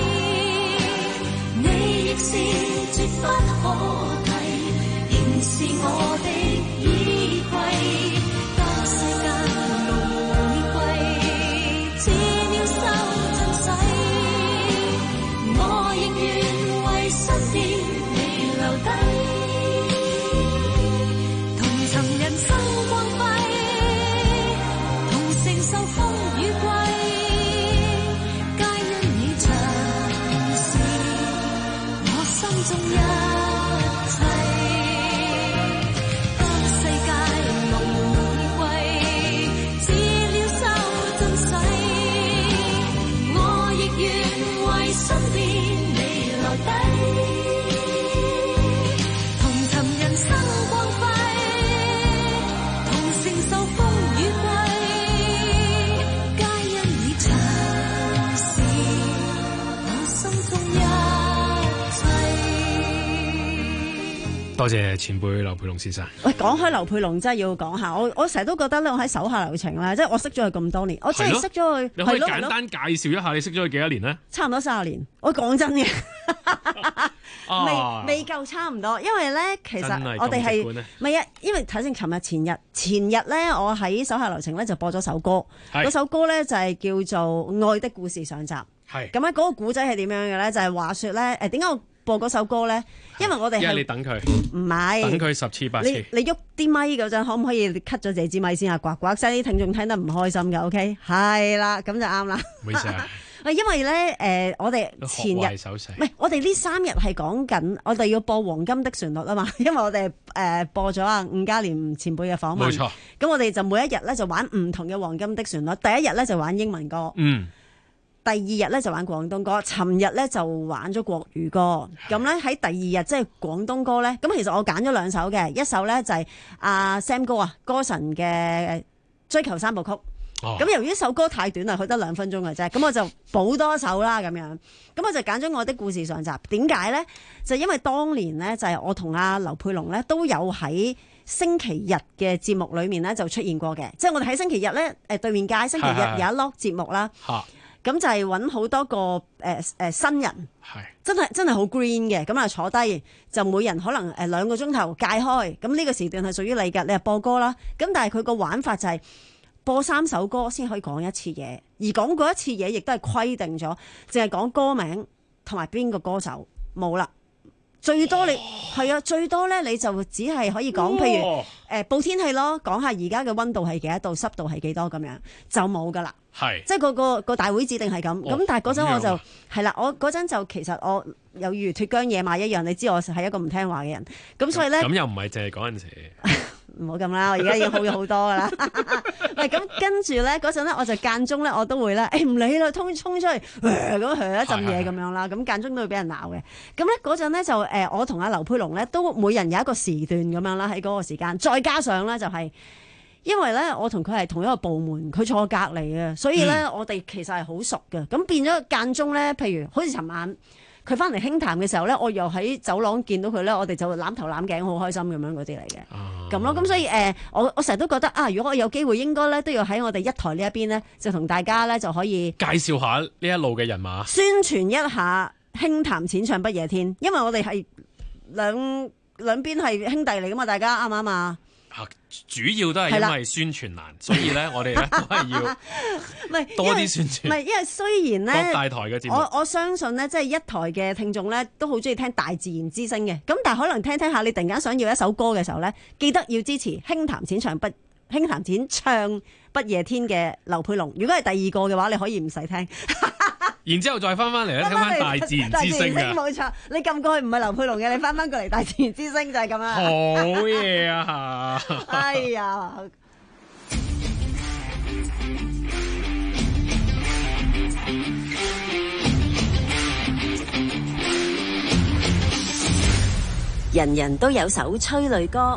你亦是絕不可替，仍是我的依歸。當世界無玫瑰，似鳥獸盡洗，我仍願為身邊你留低，同尋人生光輝，同承受風雨季，皆因你長是我心中一切。當世界無玫瑰，似鳥獸盡洗，我亦願為身邊你留低，同尋人生光輝，同承受風雨季，皆因你長是我心中一切。 多謝前輩劉培龍先生。 喂，講開劉佩龍真係要講下，我我成日都覺得咧，我喺手下留情咧，即係我識咗佢咁多年，我真係識咗佢。 你可以係咯簡單介紹一下你識咗佢幾多年呢？ 差唔多三十年。我講真嘅， 啊未未夠差唔多，因為咧其實真係咁我哋係直觀呢唔係啊？因為睇先，琴日前日前日咧，我喺手下留情咧就播咗首歌， 係嗰首歌咧就係叫做《愛的故事》上集。 係咁咧嗰個古仔係點樣嘅咧？就係話說咧，誒點解我播嗰首歌咧？因為我哋因為你係等佢， 唔係等佢十次八次你。你喐啲咪嗰陣，可唔可以 cut 咗自己支咪先啊？呱呱聲啲聽眾聽得唔開心嘅，OK？係啦，咁就啱啦。 唔好意思啊， 喂，因為咧，誒、我哋前學壞日手勢唔係，我哋呢三日係講緊，我哋要播黃金的旋律啊嘛，因為我哋誒、播咗啊伍嘉廉前輩嘅訪問， 冇錯。 咁我哋就每一日咧就玩唔同嘅黃金的旋律，第一日咧就玩英文歌， 嗯， 第二日咧就玩廣東歌，尋日咧就玩咗國語歌。咁咧喺第二日即係廣東歌咧，咁其實我揀咗兩首嘅，一首咧就係阿 Sam 哥啊，歌神嘅追求三部曲。 哦咁、由於首歌太短啦，佢得兩分鐘嘅啫，咁我就補多首啦咁樣。咁我就揀咗《我的故事》上集。點解咧？就因為當年咧，就係我同阿劉佩龍咧都有喺星期日嘅節目裏面咧就出現過嘅。即係我哋喺星期日咧，誒對面街星期日係係有一 lock 節目啦。 嚇咁就係揾好多個誒誒、呃、新人， 係真係真係好 green 嘅。咁啊坐低就每人可能誒兩個鐘頭界開。咁呢個時段係屬於你嘅，你係播歌啦。咁但係佢個玩法就係播三首歌先可以講一次嘢，而講嗰一次嘢亦都係規定咗，淨係講歌名同埋邊個歌手冇啦。最多你係啊，最多咧你就只係可以講，譬如誒、呃、報天氣咯，講下而家嘅溫度係幾多度，濕度係幾多咁樣，就冇噶啦。 係即係個個個大會指定係咁，咁、 哦但係嗰陣我就咁樣啊係啦，我嗰陣就其實我有如脫韁野馬一樣，你知我係一個唔聽話嘅人，咁所以咧咁又唔係淨係嗰陣時。 唔好咁啦，我而家已經好咗好多噶啦。喂，咁跟住咧嗰陣咧，我就間中咧我都會咧，誒唔理啦，衝衝出去，咁噓一陣嘢咁樣啦，咁間中都會俾人鬧嘅。咁咧嗰陣咧就誒，我同阿劉佩龍咧都每人有一個時段咁樣啦，喺嗰個時間，再加上咧就係、因為咧，我同佢係同一個部門，佢坐我隔離嘅，所以咧、嗯、我哋其實係好熟嘅。咁變咗間中咧，譬如好似尋晚佢翻嚟輕談嘅時候咧，我又喺走廊見到佢咧，我哋就攬頭攬頸，好開心咁樣嗰啲嚟嘅。咁咯、啊，咁所以誒、呃，我我成日都覺得啊，如果我有機會，應該咧都要喺我哋一台呢一邊咧，就同大家咧就可以介紹下呢一路嘅人馬， 宣傳一下輕談淺唱不夜天，因為我哋係兩兩邊係兄弟嚟噶嘛，大家啱唔啱啊？ 主要都係因為宣傳難，所以咧我哋咧都係要唔係多啲宣傳。 唔係因為雖然咧各大台嘅節目， 我我相信咧，即係一台嘅聽眾咧都好中意聽大自然之聲嘅。咁但係可能聽聽下，你突然間想要一首歌嘅時候咧，記得要支持輕談淺唱不輕談淺唱不夜天嘅劉佩龍。如果係第二個嘅話，你可以唔使聽。 然之後再翻翻嚟咧，聽翻大自然之聲嘅。 冇錯，你撳過去唔係劉佩龍嘅，你翻翻過嚟大自然之聲就係咁啦。 好嘢啊！ 哎呀！ 人人都有首催淚歌。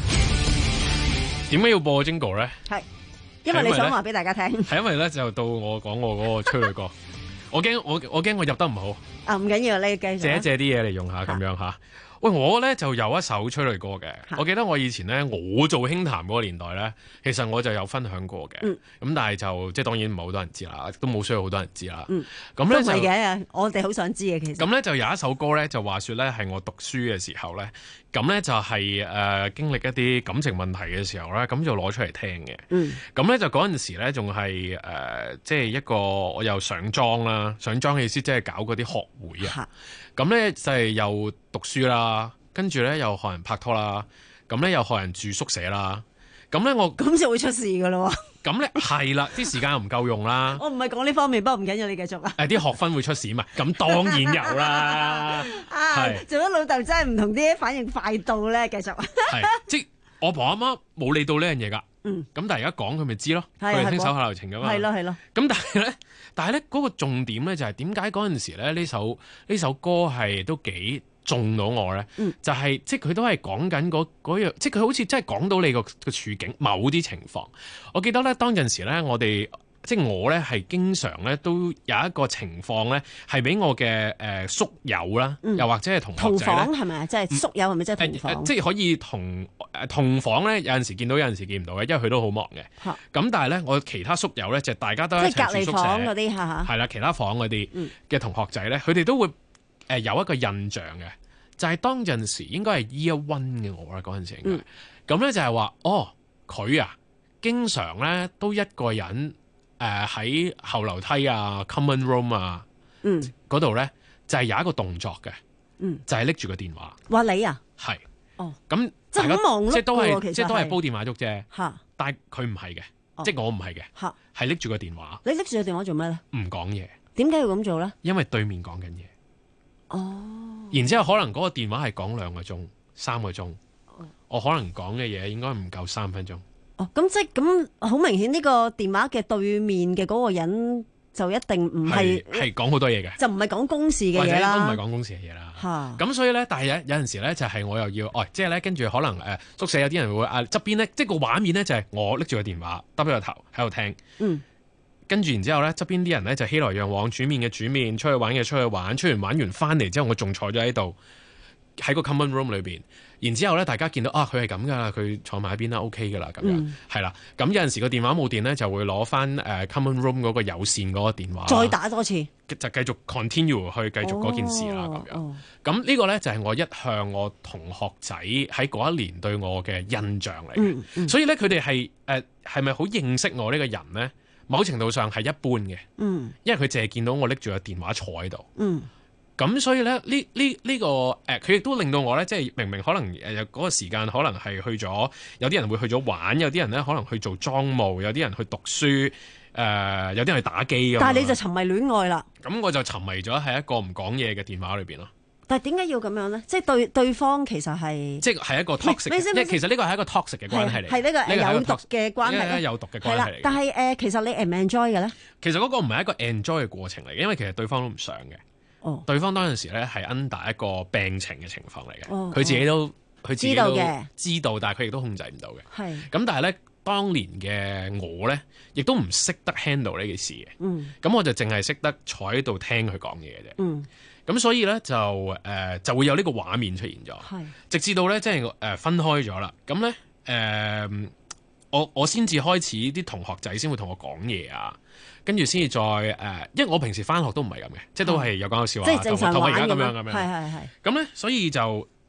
點解要播 Jingle 咧？ 係因為你想話俾大家聽。 係因為咧就到我講我嗰個催淚歌。我驚我我驚我入得唔好啊！唔緊要，你繼續借一借啲嘢嚟用下咁樣吓。喂，我咧就有一首催淚歌嘅。我記得我以前咧，我做輕談嗰個年代咧，其實我就有分享過嘅。咁、嗯、但係就即係當然唔係好多人知啦，都冇需要好多人知啦。咁咧、嗯、就唔係嘅，我哋好想知嘅其實。 咁咧就有一首歌咧，就話說咧係我讀書嘅時候咧，咁咧就係、是、誒、呃、經歷一啲感情問題嘅時候咧，咁就攞出嚟聽嘅。嗯。咁咧就嗰陣時咧仲係誒即係一個我又上莊啦，上莊嘅意思即係搞嗰啲學會啊。咁咧就係又讀書啦，跟住咧又學人拍拖啦，咁咧又學人住宿舍啦，咁咧我咁就會出事噶咯喎。 咁咧係啦，啲時間又唔夠用啦。 我唔係講呢方面，不過唔緊要，你繼續啊。 誒，啲學分會出事嘛？咁當然有啦。 啊，做咗老豆真係唔同啲，反應快到咧，繼續。 係，即係我婆阿媽冇理到呢樣嘢㗎。嗯。咁但係而家講佢咪知咯，佢哋聽手下留情㗎嘛。係咯係咯。 咁但係咧。但係咧，嗰個重點咧就係點解嗰陣時咧呢首呢首歌係都幾中到我咧？嗯、就係、是、即係佢都係講緊嗰嗰樣，即係佢好似真係講到你個個處境某啲情況。我記得咧，當陣時咧，我哋即係我咧係經常咧都有一個情況咧，係俾我嘅誒、呃、宿友啦，嗯、又或者係同學仔咧，同房係咪啊？即係宿友係咪即係同房？ 呃呃、即係可以同誒同房咧，有陣時見到，有陣時見唔到嘅，因為佢都好忙嘅。咁、啊、但係咧，我其他宿友咧就大家都一齊住宿舍嗰啲嚇，係啦，其他房嗰啲嘅同學仔咧，佢哋都會誒有一個印象嘅，就係、是、當陣時應該係 year one 嘅我啦，嗰陣時應該咁咧就係話，哦佢啊，經常咧都一個人。誒喺、呃、後樓梯啊 common room 啊，嗰度咧就係、是、有一個動作嘅，嗯、就係拎住個電話。 話你啊， 係是， 哦， 咁即係好忙碌， 即係都係， 其實即係都係煲電話粥啫。 嚇， 但係佢唔係嘅， 哦、 即係我唔係嘅。嚇，係拎住個電話。 你拎住個電話做咩咧？ 唔講嘢。點解要咁做咧？ 因為對面講緊嘢。 哦。然之後可能嗰個電話係講兩個鐘、三個鐘，哦、我可能講嘅嘢應該唔夠三分鐘。 哦，咁即係咁好明顯，呢個電話嘅對面嘅嗰個人就一定唔係係講好多嘢嘅， 就唔係講公事嘅嘢啦， 或者都唔係講公事嘅嘢啦。嚇咁、啊、所以咧，但係有有陣時咧，就係我又要，哦，即係咧，跟住可能誒、呃、宿舍有啲人會啊側邊咧，即係個畫面咧就係我拎住個電話，耷咗個頭喺度聽，嗯，跟住然之後咧側邊啲人咧就熙來攘往，煮麵嘅煮麵，出去玩嘅出去玩，出完玩完翻嚟之後，我仲坐咗喺度喺個 common room 裏邊。然之後咧，大家見到啊，佢係咁噶啦，佢坐埋喺邊啦 ，OK 噶啦，咁樣係啦。咁、嗯、有陣時個電話冇電咧，就會攞翻誒 common room 嗰個有線嗰個電話， 再打多次， 就繼續 continue 去繼續嗰件事啦，咁、哦、樣。咁、哦、呢個咧就係我一向我同學仔喺嗰一年對我嘅印象嚟嘅。嗯嗯、所以咧，佢哋係誒係咪好認識我呢個人咧？某程度上係一般嘅，嗯、因為佢淨係見到我拎住個電話坐喺度。嗯咁所以咧，呢呢呢個誒，佢亦都令到我咧，即係明明可能誒嗰、嗰個時間可能係去咗，有啲人會去咗玩，有啲人咧可能去做莊務，有啲人去讀書，誒、呃、有啲人去打機咁。 但係你就沉迷戀愛啦。 咁我就沉迷咗喺一個唔講嘢嘅電話裏邊咯。 但係點解要咁樣咧？即係對對方其實係即係一個 toxic，即係其實呢個係一個 toxic 嘅關係嚟， 係呢個有毒嘅關係， 有毒嘅關係嚟。 但係誒、呃，其實你 enjoy 嘅咧？ 其實嗰個唔係一個 enjoy 嘅過程嚟嘅，因為其實對方都唔想嘅。哦、對方當陣時咧係 under 一個病情嘅情況嚟嘅，佢、哦、自己都佢、哦、自己都知道嘅，知道，但係佢亦都控制唔到嘅。係咁是，但係咧當年嘅我咧，亦都唔識得 handle 呢件事嘅。嗯，咁我就淨係識得坐喺度聽佢講嘢嘅啫。嗯，咁所以咧就誒、呃、就會有呢個畫面出現咗。係是，直至到咧即係誒分開咗啦。咁咧誒，我我先至開始啲同學仔先會同我講嘢啊。跟住先至再誒、呃，因為我平時返學都唔係咁嘅，即係都係有講有笑話， 即係正常玩同我而家咁樣咁樣。 係係係。 咁咧，所以就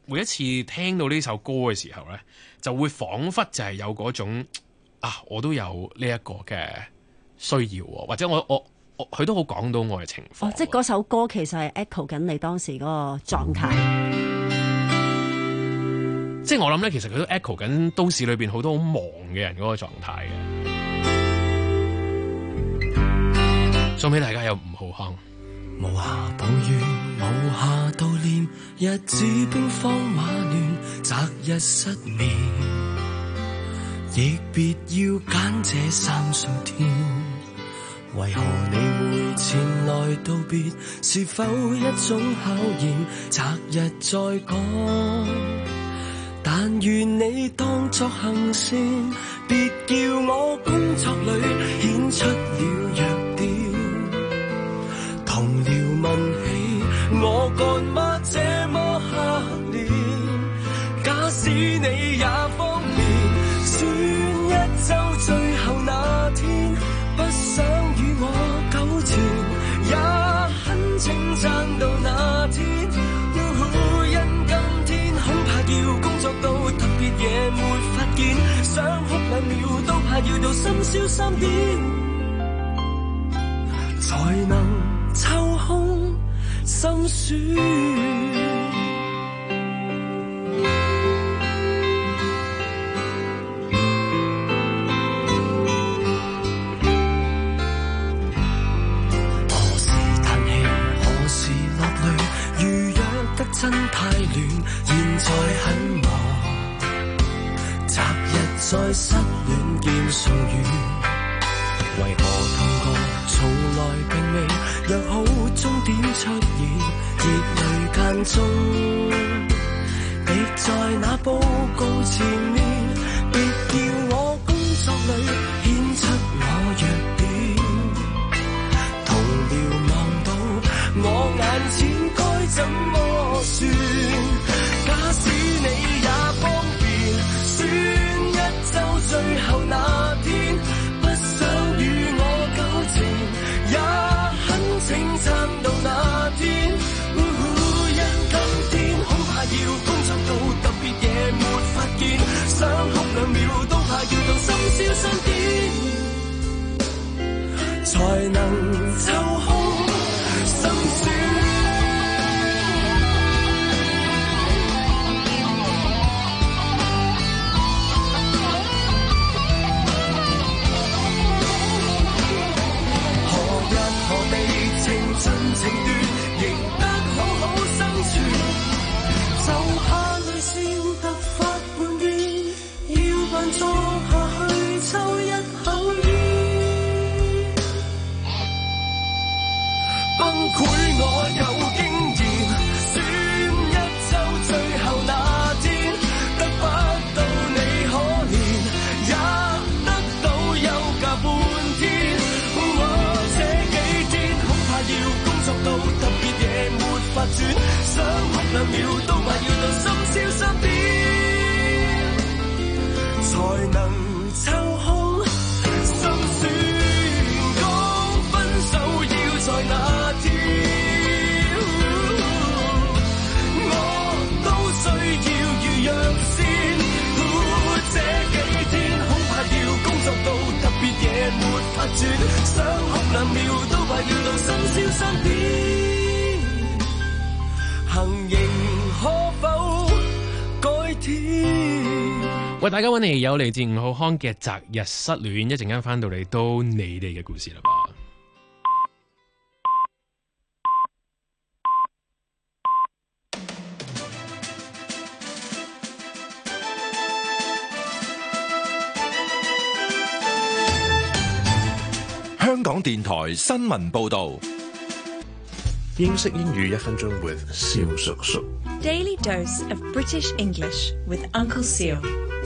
每一次聽到呢首歌嘅時候咧，就會彷彿就係有嗰種啊，我都有呢一個嘅需要喎，或者我我我佢都好講到我嘅情況。 哦，即係嗰首歌其實係 echo 緊你當時嗰個狀態。 即係我諗咧，其實佢都 echo 緊都市裏邊好多好忙嘅人嗰個狀態嘅。送俾大家有吳浩康。 無暇抱怨，無暇悼念，日子兵荒馬亂，擇日失眠，亦別要揀這三數天。為何你會前來道別？是否一種考驗？擇日再講。但願你當作行善，別叫我工作裏顯出了弱點。同僚問起我幹嗎這麼黑臉？假使你也方便，算一周最後那天，不想與我糾纏，也很稱讚到那天。因今天恐怕要工作到特別夜沒法見，想哭兩秒都怕要到深宵三點，才能抽空心酸。真太亂，現在很忙，擇日再失戀見數語，為何痛過從來並未約好終點出現，熱淚間中滴在那報告前面，別叫我工作裏顯出我弱點，同僚望到我眼前該怎麼算？假使你也方便，算一周最後那天，不想與我糾纏，也很稱讚到那天。因今天恐怕要工作到特別夜沒法見，想哭兩秒都怕要到深宵三點，才能抽空心酸。情斷，仍得好好生存，就怕淚腺突發叛變，要扮作下去抽一口煙。崩潰我有經驗，算一周最後那天，得不到你可憐，也得到休假半天。要工作到特別夜沒法轉，想哭兩秒都怕要到深宵三點，才能抽空心酸。講分手要在那天，我都需要預約先。這幾天恐怕要工作到特別夜沒法轉，想哭兩秒都怕要到深宵三點，行刑可否改天？ 喂，大家揾嚟有嚟自吳浩康嘅《擇日失戀》，一陣間翻到嚟都你哋嘅故事啦噃。 香港電台新聞報道。 英式英語一分鐘 with 蕭叔叔。 Daily dose of British English with Uncle Seal。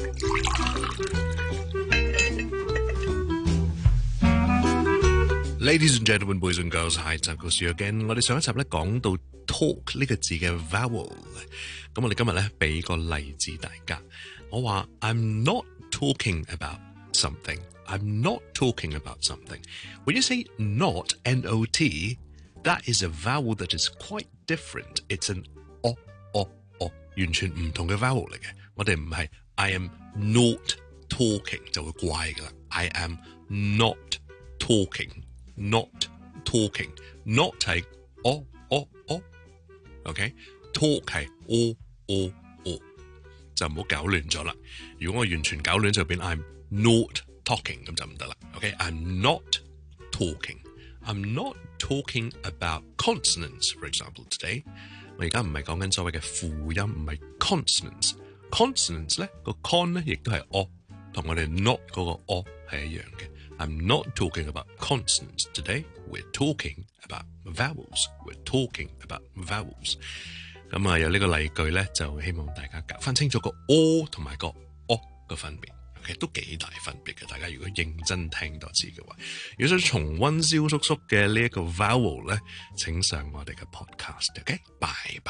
Ladies and gentlemen, boys and girls, hi, it's Uncle Seal again。我哋上一集咧講到 talk 呢個字嘅 vowel， 咁我哋今日咧俾個例子大家。我話 I'm not talking about something。I'm not talking about something. When you say not, N O T, that is a vowel that is quite different. It's an o, o, o 完全唔同嘅 vowel 嚟嘅。我哋唔係 I am not talking 就會怪㗎啦。I am not talking，not talking，not 係 o o o OK，talk 係 o o o， 就唔好搞亂咗啦。如果我完全搞亂就變 I'm not talking 咁就唔得啦。OK，I'm not talking。I'm not talking about consonants, for example, today. 我而家唔係講緊所謂嘅輔音，唔係 consonants。consonants 咧個 con 咧亦都係 o， 同我哋 not 嗰個 o 係一樣嘅。I'm not talking about consonants today. We're talking about vowels. We're talking about vowels. 咁啊，有呢個例句咧，就希望大家搞翻清楚個 o 同埋個 o 嘅分別。其實都幾大分別嘅，大家如果認真聽多次嘅話，如果想重溫蕭叔叔嘅呢一個 vowel 咧，請上我哋嘅 podcast。OK， 拜拜。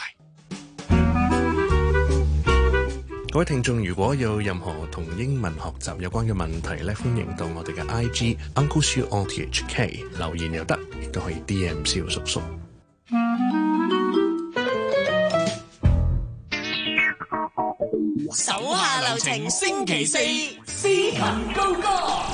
各位聽眾，如果有任何同英文學習有關嘅問題咧，歡迎到我哋嘅 I G Uncle Siu R T H K 留言又得，亦都可以 D M 蕭叔叔。 手下留情，星期四司琴高歌。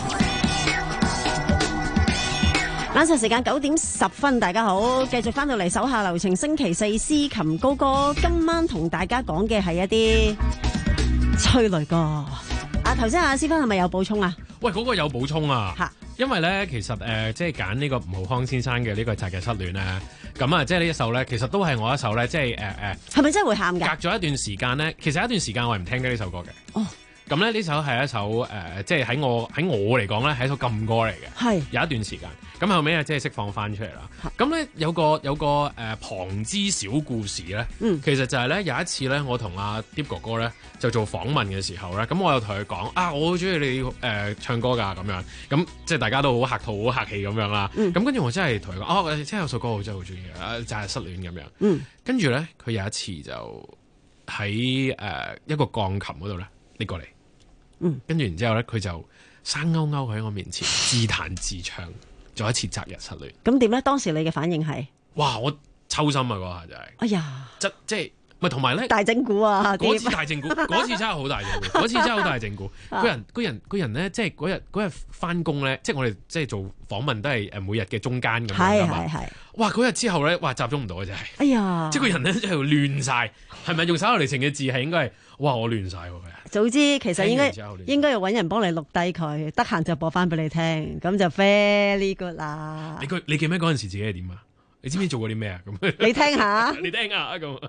晚上時間九點十分，大家好，繼續翻到嚟手下留情，星期四司琴高歌。今晚同大家講嘅係一啲催淚歌。啊，頭先阿思芬係咪有補充啊？ 喂，嗰、那個有補充啊！嚇，因為咧，其實誒、呃，即係揀呢個吳浩康先生嘅呢個《擇日失戀》咧，咁啊，即係呢一首咧，其實都係我一首咧，即係誒誒，係、呃、 咪真係會喊㗎？ 隔咗一段時間咧，其實一段時間我係唔聽嘅呢首歌嘅。哦。咁咧呢首係一首誒、呃，即係喺我喺我嚟講咧係一首禁歌嚟嘅。係。有一段時間，咁後尾啊即係釋放翻出嚟啦。咁咧有個有個誒、呃、旁支小故事咧，嗯、其實就係咧有一次咧，我同阿 Deep 哥哥咧就做訪問嘅時候咧，咁我又同佢講啊，我好中意你誒、呃、唱歌㗎咁樣，咁即係大家都好客套好客氣咁樣啦。咁跟住我真係同佢講，哦，真係有首歌我真係好中意嘅，就係、是、失戀咁樣。嗯。跟住咧，佢有一次就喺誒、呃、一個鋼琴嗰度咧，你過嚟。嗯，跟住然之後咧，佢就生勾勾喺我面前自彈自唱咗一次《擇日失戀》。咁點咧？當時你嘅反應係？哇！我抽心啊！嗰下就係、是。哎呀！即即係咪同埋咧？大整蠱啊！嗰次大整蠱，嗰次真係好大整蠱，嗰次真係好大整蠱。個人個人個人咧，即係嗰日嗰日翻工咧，即係我哋即係做訪問都係誒每日嘅中間咁樣㗎嘛。係係係。哇！嗰日之後咧，哇集中唔到啊！真係。哎呀！即係個人咧，真係亂晒。係咪用手嚟成嘅字係應該係？哇！我亂晒喎佢。早知其實應該應該要揾人幫你錄低佢，得閒就播翻俾你聽，咁就 very good 啦。你你記唔記得嗰陣時自己係點啊？你知唔知做過啲咩啊？咁你聽下，你聽下咁。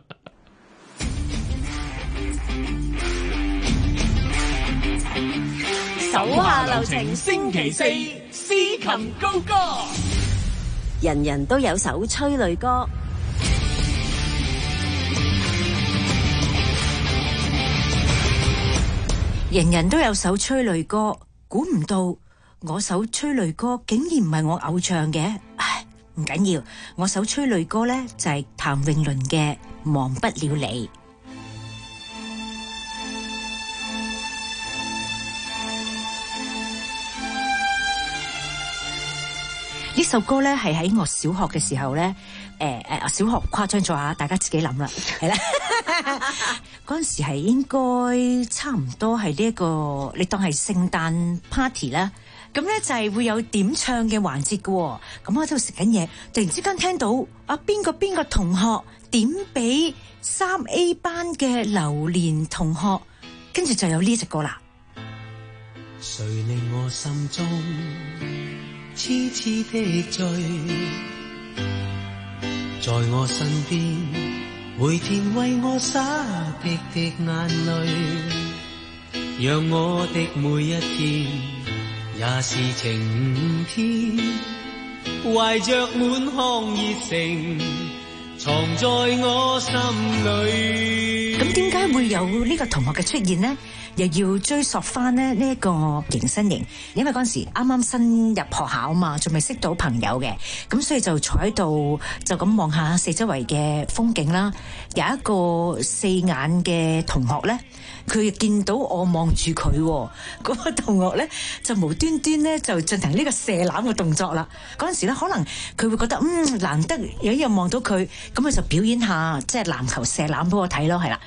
手下留情，星期四司琴高歌。 人人都有首催淚歌。 人人都有首催淚歌，估唔到我首催淚歌竟然唔係我偶像嘅。唉，唔緊要，我首催淚歌呢就係譚詠麟嘅《忘不了你》。呢首歌呢係喺我小學嘅時候呢。誒誒，小學誇張咗下，大家自己諗啦，係啦。嗰陣時係應該差唔多係呢一個，你當係聖誕 party 啦。咁咧就係會有點唱嘅環節嘅。咁我喺度食緊嘢，突然之間聽到啊邊個邊個同學點俾三 A 班嘅榴蓮同學，跟住就有呢隻歌啦。 誰令我心中痴痴的醉？在我身邊，每天為我灑滴滴眼淚，讓我的每一天也是晴天，懷着滿腔熱誠，藏在我心裏。 咁點解會有呢個同學嘅出現呢？又要追溯翻呢呢一個迎新營，因為嗰陣時啱啱新入學校嘛，仲未識到朋友嘅，咁所以就坐喺度就咁望下四周圍嘅風景啦。有一個四眼嘅同學咧，佢見到我望住佢，嗰、那個同學咧就無端端咧就進行呢個射籃嘅動作啦。嗰陣時咧，可能佢會覺得嗯難得有一日望到佢，咁佢就表演下即係籃球射籃俾我睇咯，係啦。其實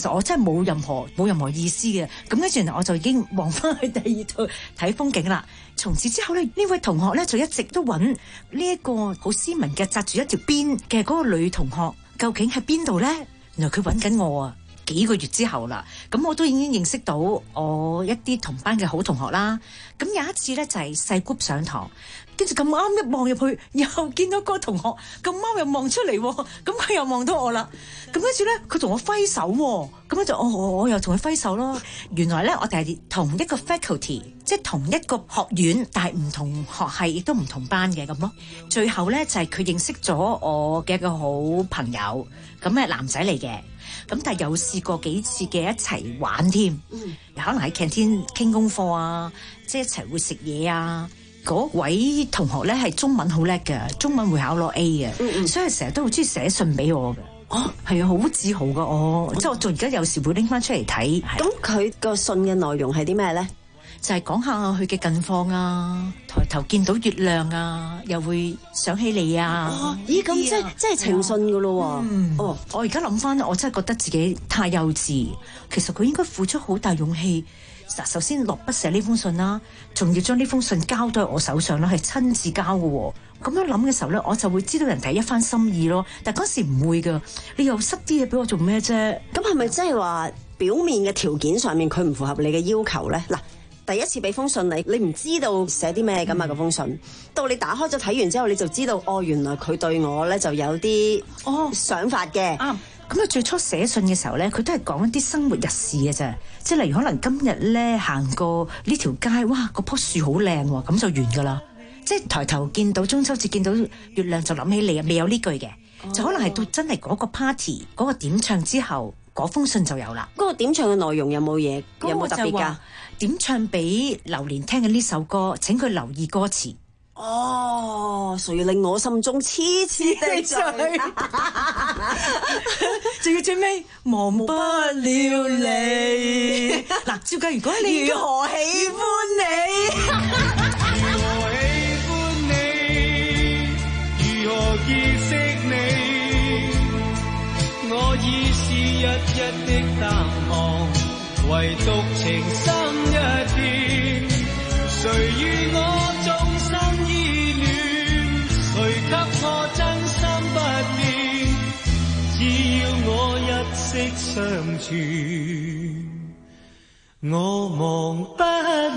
實我真係冇任何冇任何意思嘅。咁跟住我就已經望翻去第二度睇風景啦。從此之後咧，呢位同學咧就一直都揾呢一個好斯文嘅紮住一條辮嘅嗰個女同學，究竟喺邊度咧？原來佢揾緊我啊！幾個月之後啦，咁我都已經認識到我一啲同班嘅好同學啦。咁有一次咧就係細 group 上堂，跟住咁啱一望入去，又見到個同學咁啱又望出嚟，咁佢又望到我啦。咁跟住咧，佢同我揮手，咁樣就我我我又同佢揮手咯。原來咧我哋係同一個 faculty， 即係同一個學院，但係唔同學系，亦都唔同班嘅咁咯。最後咧就係佢認識咗我嘅一個好朋友，咁係男仔嚟嘅。咁但係有試過幾次嘅一齊玩添，嗯、可能喺 canteen 傾功課啊，即係一齊會食嘢啊。嗰位同學咧係中文好叻嘅，中文會考攞 A 嘅，嗯嗯，所以成日都好中意寫信俾我嘅。哦，係啊，好自豪噶我，嗯、即係我仲而家有時會拎翻出嚟睇。 咁佢個信嘅內容係啲咩咧？ 就係講下佢嘅近況啊，抬頭見到月亮啊，又會想起你啊。 哦、咦，咁即係即係情信噶咯？ 嗯，哦，我而家諗翻，我真係覺得自己太幼稚。其實佢應該付出好大勇氣。首先落筆寫呢封信啦，仲要將呢封信交到我手上啦，係親自交嘅。咁樣諗嘅時候咧，我就會知道人哋一番心意咯。但係嗰時唔會噶，你又塞啲嘢俾我做咩啫？ 咁係咪即係話表面嘅條件上面佢唔符合你嘅要求咧？嗱，第一次俾封信你，你唔知道寫啲咩噶嘛？嗰封信到你打開咗睇完之後，你就知道哦，原來佢對我咧就有啲哦想法嘅。啱。 咁啊，最初寫信嘅時候咧，佢都係講一啲生活日事嘅啫，即係例如可能今日咧行過呢條街，哇，嗰棵樹好靚喎，咁就完噶啦。即係抬頭見到中秋節見到月亮就諗起你啊，未有呢句嘅，哦、就可能係到真係嗰個 party 嗰個點唱之後，嗰封信就有啦。 嗰個點唱嘅內容有冇嘢？有冇特別㗎？ 點唱俾榴蓮聽嘅呢首歌，請佢留意歌詞。 哦，誰令我心中痴痴的醉？ 仲要最尾忘不了你。嗱，照計如果你如何喜歡你， 如何喜歡你，如何結識你，我已是日日的淡忘，唯獨情深一片，誰與我終身依戀，誰給我真心不變，只要我一息相存，我忘不了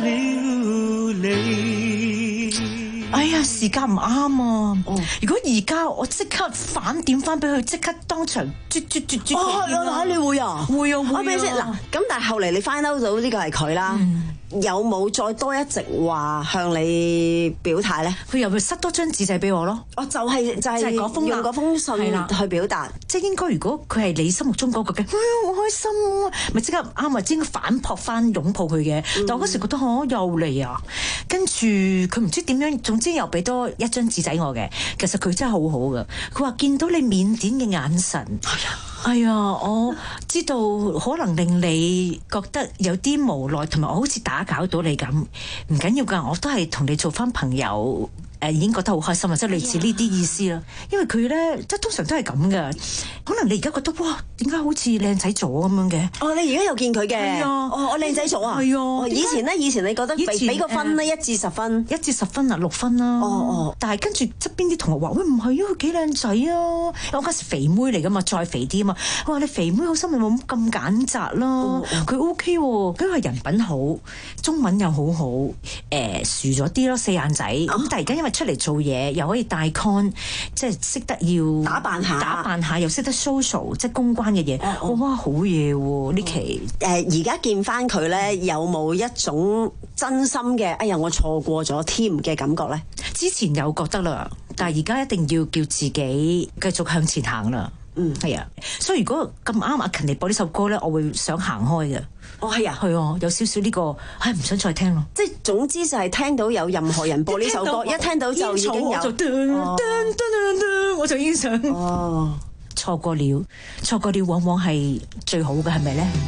你。 哎呀，時間唔啱啊！哦、如果而家我即刻反點翻俾佢，即刻當場啜啜啜啜。 哦，你會啊？ 會啊，會啊！ 我俾你先嗱，咁但係後嚟你 find out 到呢個係佢啦。嗯有冇再多一直話向你表態咧？ 佢又會塞多張紙仔俾我咯。 哦，就係、是、就係、是、用嗰封信去表達。 即係應該，如果佢係你心目中嗰、那個嘅，哎呀，好開心啊！咪即刻啱或者應該反撲翻擁抱佢嘅。嗯、但我嗰時覺得，哦，又嚟啊！跟住佢唔知點樣，總之又俾多一張紙仔我嘅。其實佢真係好好噶。佢話見到你腼腆嘅眼神。哎呀，我知道可能令你覺得有啲無奈，同埋我好似打攪到你咁，唔緊要㗎，我都係同你做翻朋友。誒已經覺得好開心啊！即係類似呢啲意思啦。因為佢咧，即係通常都係咁嘅。可能你而家覺得哇，點解好似靚仔咗咁樣嘅？ 哦，你而家又見佢嘅？ 係啊， 哦，我靚仔咗啊！ 係啊。 以前咧，以前你覺得俾俾個分咧，一至十分， 一至十分啊，六分啦。哦哦。但係跟住側邊啲同學話：喂，唔係啊，佢幾靚仔啊！我嗰時肥妹嚟㗎嘛，再肥啲啊嘛。我話你肥妹好心，你冇咁揀擇啦。佢 OK 喎，佢係人品好，中文又好好，誒薯咗啲咯，四眼仔。咁但係而家因為出嚟做嘢又可以戴 con， 即係識得要打扮下， 打扮下又識得 social， 即係公關嘅嘢。哦哦、哇，好嘢喎！呢期誒而家見翻佢咧，有冇一種真心嘅？哎呀，我錯過咗添嘅感覺咧？ 之前有覺得啦，但係而家一定要叫自己繼續向前行啦。嗯，係啊，所以如果咁啱阿勤嚟播呢首歌咧，我會想行開嘅。 哦，係啊， 係啊，有少少呢個，唉，唔想再聽咯。 即係總之就係聽到有任何人播呢首歌，一聽到就已經有， 我就噔噔噔噔，我就已經想哦，錯過了，錯過了，往往係最好嘅，係咪咧？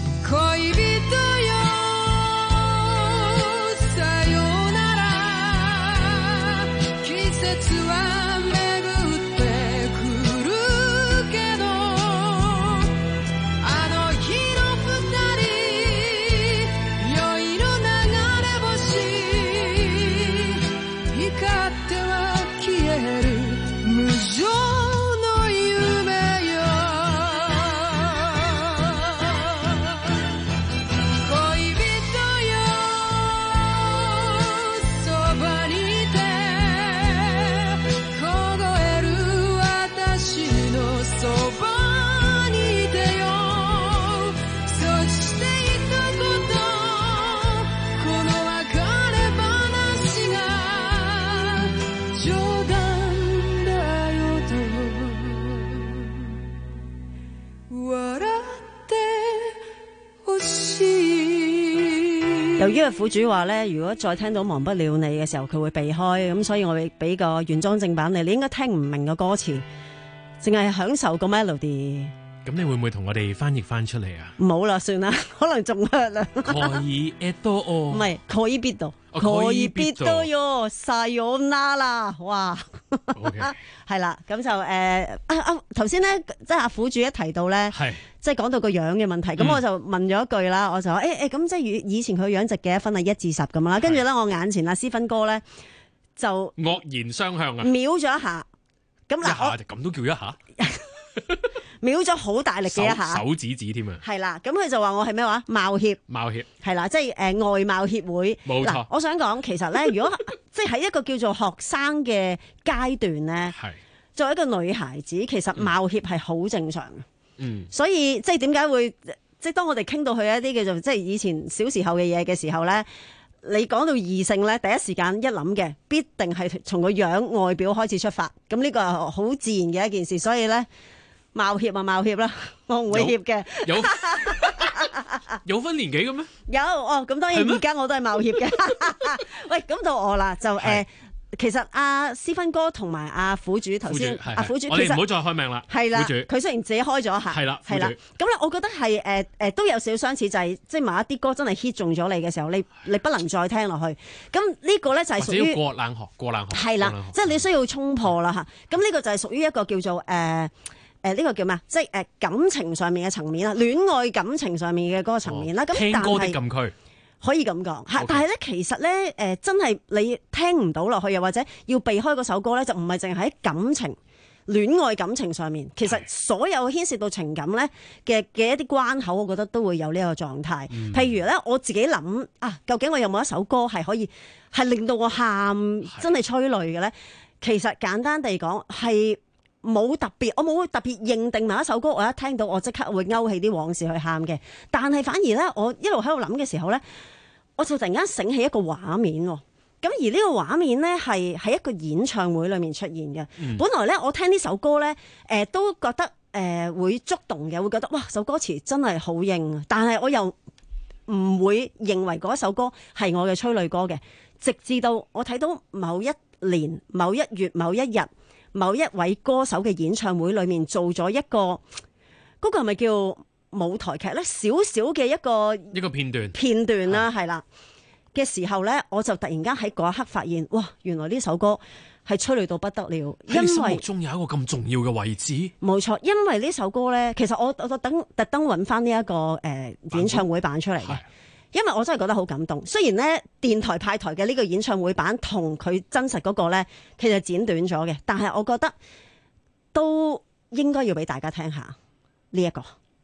由於個苦主話咧，如果再聽到忘不了你嘅時候，佢會避開，咁所以我會俾個原裝正版你，你應該聽唔明個歌詞，淨係享受個 melody。 咁你會唔會同我哋翻譯翻出嚟啊？ 唔好啦，算啦，可能仲 hurt 啦。 可以 at 到哦， 唔係可以必到，可以必到喲，晒咗啦啦，哇！係啦，咁就誒啊啊頭先咧，即係阿苦主一提到咧，即係講到個樣嘅問題，咁、嗯、我就問咗一句啦，我就話誒誒，咁、欸、即係以前佢樣值幾多分啊？一至十咁啦，跟住咧我眼前阿思芬哥咧就惡言相向啊， 瞄咗一下，咁嗱， 一下就咁都叫一下。 瞄咗好大力嘅一下， 手，手指指添啊！ 係啦，咁佢就話我係咩話？貌協， 貌協係啦，即係誒、呃、外貌協會。 冇錯。 我想講，其實咧，如果即係喺一個叫做學生嘅階段咧，係作為一個女孩子，其實貌協係好正常嘅。嗯。所以即係點解會即係當我哋傾到去一啲叫做即係以前小時候嘅嘢嘅時候咧，你講到異性咧，第一時間一諗嘅必定係從個樣外表開始出發。咁呢個係好自然嘅一件事，所以咧。貌協啊，貌協啦，我唔會協嘅。 有有，有分年紀嘅咩？ 有哦，咁當然而家我都係貌協嘅。喂，咁到我啦，就誒、呃，其實阿思芬哥同埋阿苦主頭先，阿苦主， 我哋唔好再開名啦。係啦， 佢雖然自己開咗一下，係啦，係啦。咁咧，我覺得係誒誒都有少少相似，就係即係某一啲歌真係 hit 中咗你嘅時候，你你不能再聽落去。咁呢個咧就係屬於過冷河，過冷河。 係啦，即係你需要衝破啦嚇。咁呢個就係屬於一個叫做誒。呃誒、呃、呢、這個叫咩啊？即係誒、呃、感情上面嘅層面啦，戀愛感情上面嘅嗰個層面啦。咁、哦、 聽歌的禁區可以咁講嚇，但係咧其實咧誒、呃、真係你聽唔到落去，又或者要避開嗰首歌咧，就唔係淨係喺感情、戀愛感情上面。其實所有牽涉到情感咧嘅嘅一啲關口，我覺得都會有呢個狀態。嗯、譬如咧，我自己諗啊，究竟我有冇一首歌係可以係令到我喊，真係催淚嘅咧？其實簡單地講係。冇特別，我冇特別認定某一首歌，我一聽到我即刻會勾起啲往事去喊嘅。但係反而咧，我一路喺度諗嘅時候咧，我就突然間醒起一個畫面。咁而呢個畫面咧係喺一個演唱會裏面出現嘅。嗯、本來咧我聽呢首歌咧，誒、呃、都覺得誒、呃、會觸動嘅，會覺得哇首歌詞真係好型。但係我又唔會認為嗰首歌係我嘅催淚歌嘅。直至到我睇到某一年、某一月、某一日。某一位歌手嘅演唱會裏面做咗一個，嗰、嗰個係咪叫舞台劇咧？少少嘅一個一個片段片段啦，係啦嘅時候咧，我就突然間喺嗰一刻發現，哇！原來呢首歌係催淚到不得了，因為心目中有一個咁重要嘅位置。 冇錯，因為呢首歌咧，其實我我等特登揾翻呢一個誒、呃、演唱會版出嚟嘅。因為我真係覺得好感動，雖然咧電台派台嘅呢個演唱會版同佢真實嗰個咧，其實剪短咗嘅，但係我覺得都應該要俾大家聽下呢一個。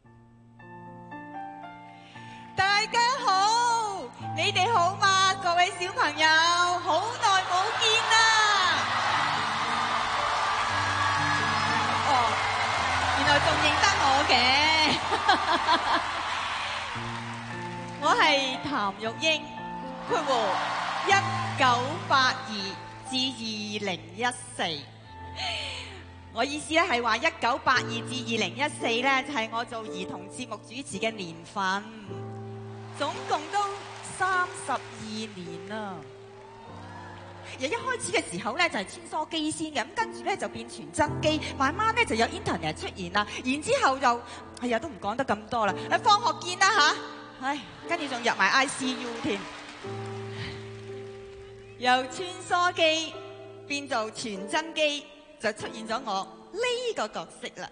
大家好，你哋好嗎？各位小朋友，好耐冇見啦！哦，原來仲認得我嘅。我係譚玉英，括弧一九八二至二零一四。我意思咧係話一九八二至二零一四咧，就係我做兒童節目主持嘅年份，總共都三十二年啦。由一開始嘅時候咧就係穿梭機先嘅，咁跟住咧就變傳真機，慢慢咧就有 internet 出現啦，然之後就哎呀都唔講得咁多啦，誒放學見啦吓。唉，跟住仲入埋 I C U 添，由穿梭機變做傳真機，就出現咗我呢個角色啦。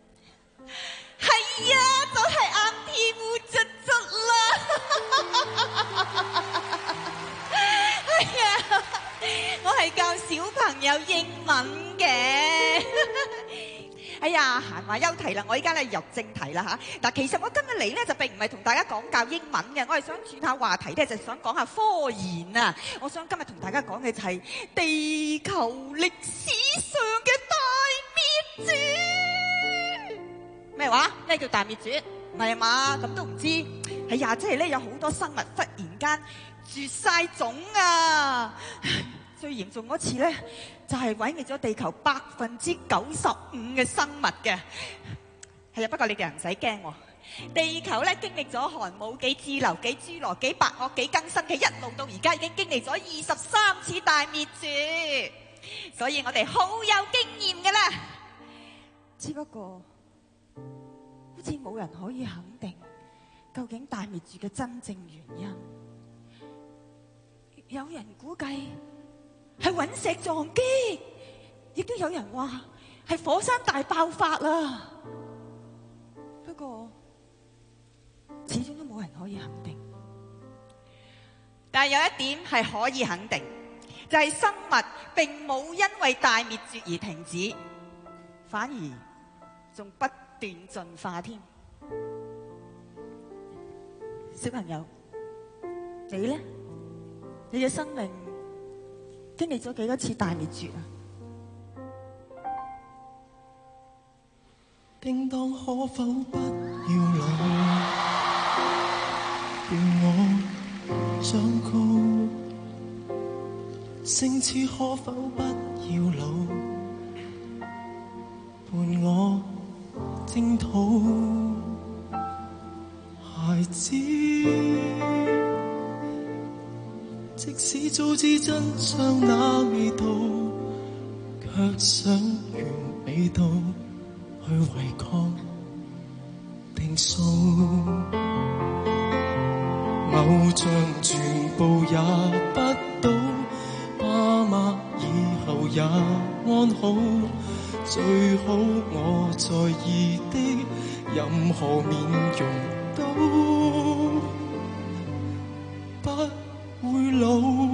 係啊，都係啱添烏卒卒啦。哎呀，我係教小朋友英文嘅。哎呀，閒話休題啦，我依家咧入正題啦嚇。嗱，其實我今日嚟咧就並唔係同大家講教英文嘅，我係想轉下話題咧，就想講下科研啊。我想今日同大家講嘅就係地球歷史上嘅大滅絕。咩話？咩叫大滅絕？唔係嘛？咁都唔知。哎呀，即係咧有好多生物忽然間絕晒種啊！最嚴重嗰次咧，就係毀滅咗地球百分之九十五嘅生物嘅。係啊，不過你哋唔使驚喎， 地球咧經歷咗寒武紀、志留紀、侏羅紀、白堊紀、更新紀，一路到而家已經經歷咗二十三次大滅絕，所以我哋好有經驗㗎啦。只不過好似冇人可以肯定究竟大滅絕嘅真正原因。有人估計係隕石撞擊，亦都有人話係火山大爆發啦。不過始終都冇人可以肯定。但係有一點係可以肯定，就係生物並冇因為大滅絕而停止，反而仲不斷進化添。小朋友，你呢？你嘅生命經歷咗幾多次大滅絕啊？ 叮當可否不要老，讓我長高，星矢可否不要老，伴我征討，孩子，即使早知真相那味道，卻想完美到去違抗定數，偶像全部也不到，爸媽以後也安好，最好我在意的任何面容都不會老。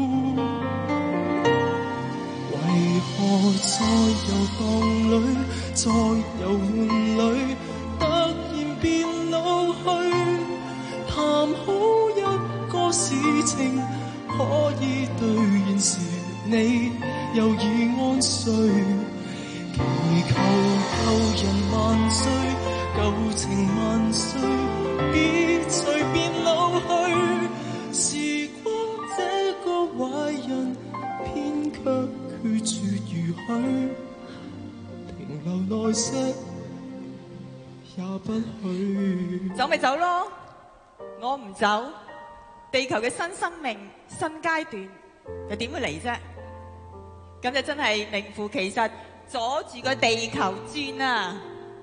為何在遊蕩裏，在遊玩裏，突然變老去？談好一個事情可以兌現時，你又已安睡。祈求舊人萬歲，舊情萬歲，別隨便老去。時光這個壞人，偏卻決絕如許，停留耐些也不許。 走咪走咯，我唔走，地球嘅新生命、新階段又點會嚟啫？咁就真係名副其實阻住個地球轉啊！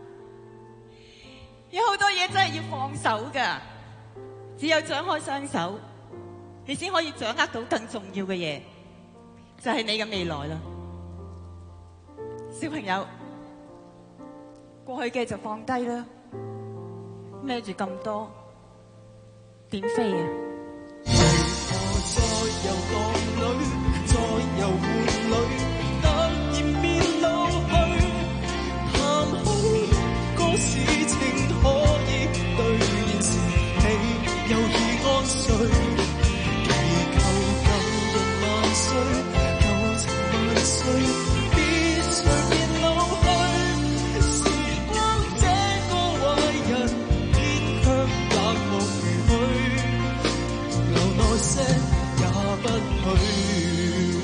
有好多嘢真係要放手㗎，只有張開雙手，你先可以掌握到更重要嘅嘢，就係你嘅未來啦。小朋友，過去嘅就放低啦，孭住咁多點飛啊？ 在遊蕩裏，在遊玩裏，突然變老去。談好個事情可以兌現時，你又已安睡。祈求舊人萬歲，舊情萬歲，別隨便老去。時光這個壞人，偏卻冷漠如許，留耐些也不許。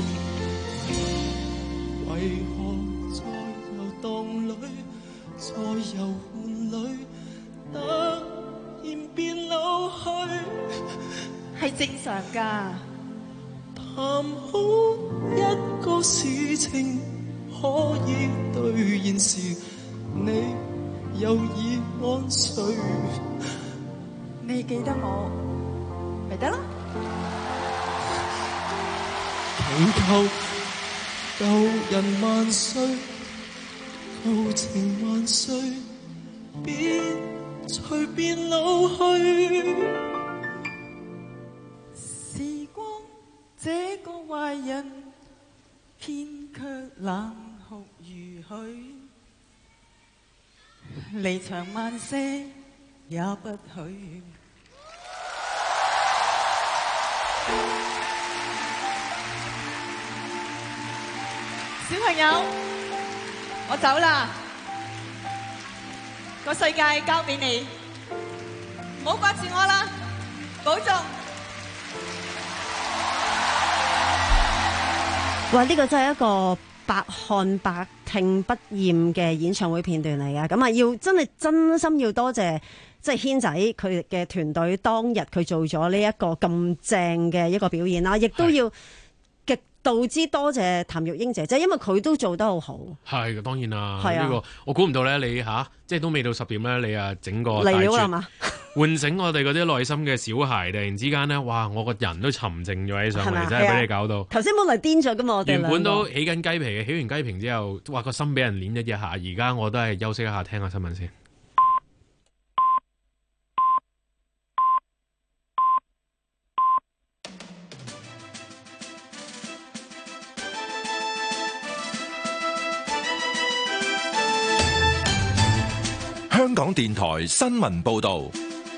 為何在遊蕩裏，在遊玩裏，突然變老去？ 係正常㗎。 談好一個事情可以兌現時，你又已安睡。 你記得我咪得咯。 祈求舊人萬歲，舊情萬歲，別隨便老去。 時光這個壞人，偏卻冷酷如許，離場慢些也不許。小朋友，我走啦，個世界交俾你，唔好掛住我啦，保重。 哇！呢、這個真係一個百看百聽不厭嘅演唱會片段嚟嘅。咁啊，要真係真心要多謝即係軒仔佢嘅團隊當日佢做咗呢一個咁正嘅一個表演啦，亦都要極度之多謝譚玉英姐姐，因為佢都做得好好。係嘅，當然啦。係啊，呢個我估唔到咧，你吓、啊、即係都未到十點咧，你啊整個嚟了係嘛？喚醒我哋嗰啲內心嘅小孩，突然之間咧，哇！我個人都沉靜咗起上嚟，真係俾你搞到。頭先本來癲咗噶嘛，我哋原本都起緊雞皮嘅，起完雞皮之後，哇個心俾人捏咗一下。而家我都係休息一下，聽下新聞先。 香港電台新聞報導。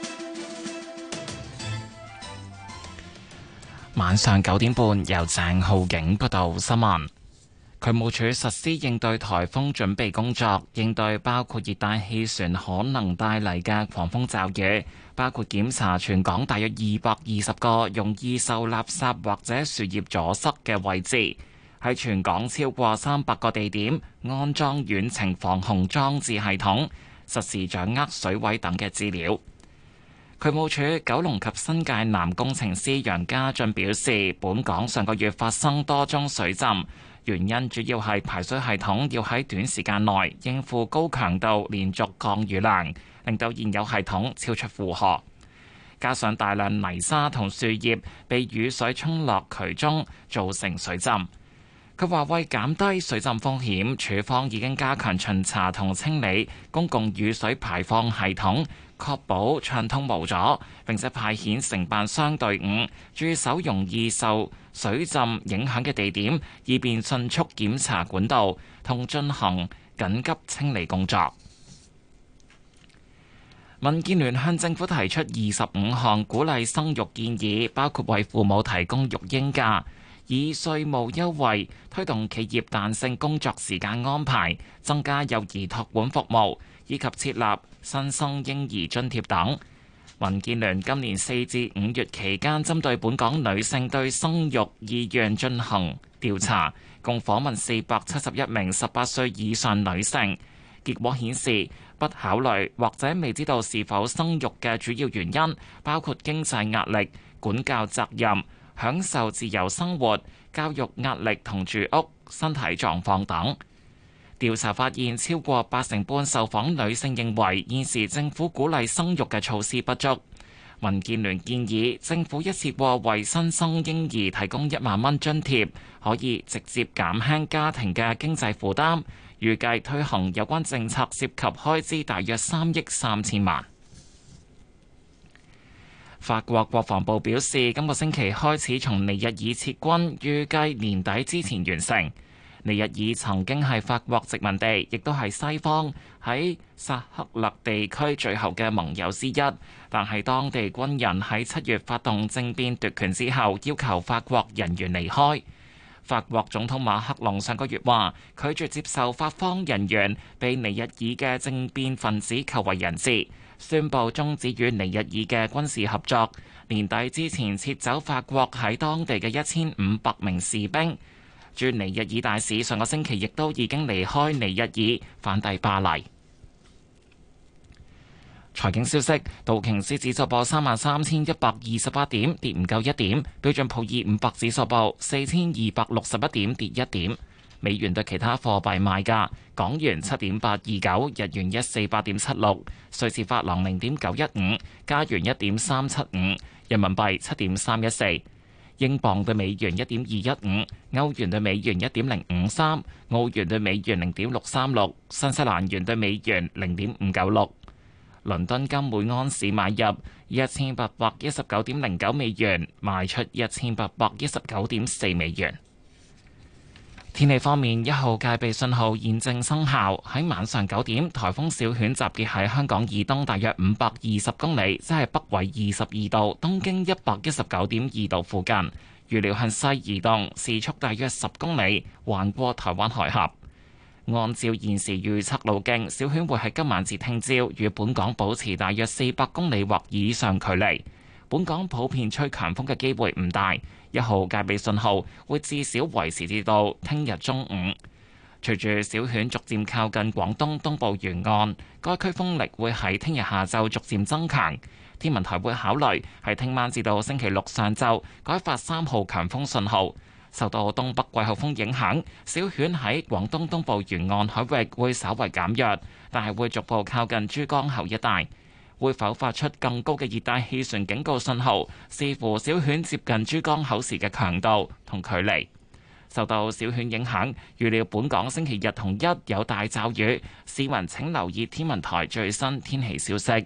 晚上九點半，由鄭浩景報道新聞。渠務署實施應對颱風準備工作，應對包括熱帶氣旋可能帶嚟嘅狂風驟雨，包括檢查全港大約二百二十個容易受垃圾或者樹葉阻塞嘅位置，喺全港超過三百個地點安裝遠程防洪裝置系統，實時掌握水位等嘅資料。渠務署九龍及新界南工程師楊家俊表示，本港上個月發生多宗水浸，原因主要係排水系統要喺短時間內應付高強度連續降雨量，令到現有系統超出負荷。加上大量泥沙同樹葉被雨水沖落渠中，造成水浸。佢話為減低水浸風險，署方已經加強巡查同清理公共雨水排放系統，確保暢通無阻，並且派遣承辦商隊伍駐守容易受水浸影響嘅地點，以便迅速檢查管道同進行緊急清理工作。民建聯向政府提出二十五項鼓勵生育建議，包括為父母提供育嬰假，以稅務優惠推動企業彈性工作時間安排，增加幼兒託管服務，以及設立新生嬰兒津貼等。民建聯今年四至五月期間，針對本港女性對生育意願進行調查，共訪問四百七十一名十八歲以上女性。結果顯示，不考慮或者未知道是否生育嘅主要原因，包括經濟壓力、管教責任、享受自由生活、教育壓力同住屋、身體狀況等。調查發現，超過八成半受訪女性認為現時政府鼓勵生育嘅措施不足。民建聯建議政府一次過為新生嬰兒提供一萬蚊津貼，可以直接減輕家庭嘅經濟負擔。預計推行有關政策涉及開支大約三億三千萬。法國國防部表示，今個星期開始從尼日爾撤軍，預計年底之前完成。尼日爾曾經係法國殖民地，亦都係西方喺薩赫勒地區最後嘅盟友之一。但係當地軍人喺七月發動政變奪權之後，要求法國人員離開。法國總統馬克龍上個月話拒絕接受法方人員被尼日爾嘅政變分子扣為人質，宣布終止與尼日爾嘅軍事合作，年底之前撤走法國喺當地嘅一千五百名士兵。駐尼日爾大使上個星期亦都已經離開尼日爾，返抵巴黎。財經消息，道瓊斯指數報三萬三千一百二十八點，跌唔夠一點；標準普爾五百指數報四千二百六十一點，跌一點。美元對其他貨幣賣價：港元七點八二九，日元一四八點七六，瑞士法郎零點九一五，加元一點三七五，人民幣七點三一四，英鎊對美元一點二一五，歐元對美元一點零五三，澳元對美元零點六三六，新西蘭元對美元零點五九六。倫敦金每盎司買入一千八百一十九點零九美元，賣出一千八百一十九點四美元。天氣方面，一號戒備信號現正生效。喺晚上九點，颱風小犬集結喺香港以東大約五百二十公里，即係北緯二十二度、東經一百一十九點二度附近。預料向西移動，時速大約十公里，橫過台灣海峽。按照現時預測路徑，小犬會喺今晚至聽朝與本港保持大約四百公里或以上距離。本港普遍吹強風嘅機會唔大，一號戒備信號會至少維持至到聽日中午。 隨住小犬逐漸靠近廣東東部沿岸，該區風力會喺聽日下晝逐漸增強。天文台會考慮喺聽晚至到星期六上晝改發三號強風信號。受到東北季候風影響，小犬喺廣東東部沿岸海域會稍為減弱，但係會逐步靠近珠江口一帶。會否發出更高嘅熱帶氣旋警告信號，視乎小犬接近珠江口時嘅強度同距離。受到小犬影響，預料本港星期日同一有大驟雨，市民請留意天文台最新天氣消息。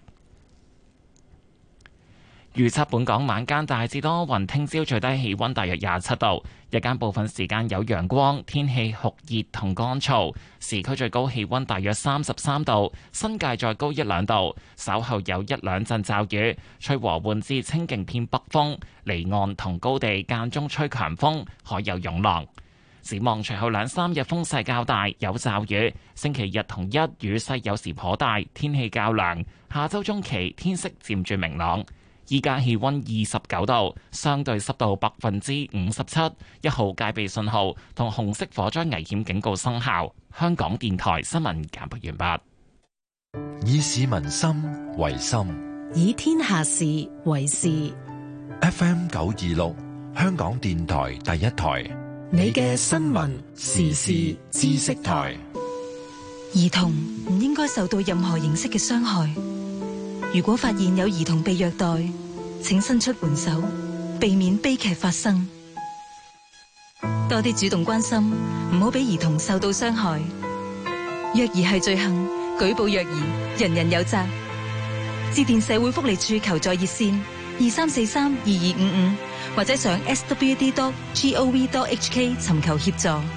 預測本港晚間大致多雲，聽朝最低氣溫大約廿七度，日間部分時間有陽光，天氣酷熱同乾燥。市區最高氣溫大約三十三度，新界再高一兩度。稍後有一兩陣驟雨，吹和緩至清勁偏北風，離岸同高地間中吹強風，海有湧浪。展望隨後兩三日風勢較大，有驟雨。星期日同一雨勢有時頗大，天氣較涼。下周中期天色漸轉明朗。依家氣溫二十九度，相對濕度百分之五十七，一號戒備信號同紅色火災危險警告生效。香港電台新聞簡報完畢。 以市民心為心， 以天下事為事。 F M 九二六，香港電台第一台， 你嘅新聞時事知識台。 兒童唔應該受到任何形式嘅傷害。如果發現有兒童被虐待，請伸出援手，避免悲劇發生。多啲主動關心，唔好俾兒童受到傷害。虐兒係罪行，舉報虐兒，人人有責。致電社會福利處求助熱線二三四三二二五五，或者上 s w d dot gov dot h k 尋求協助。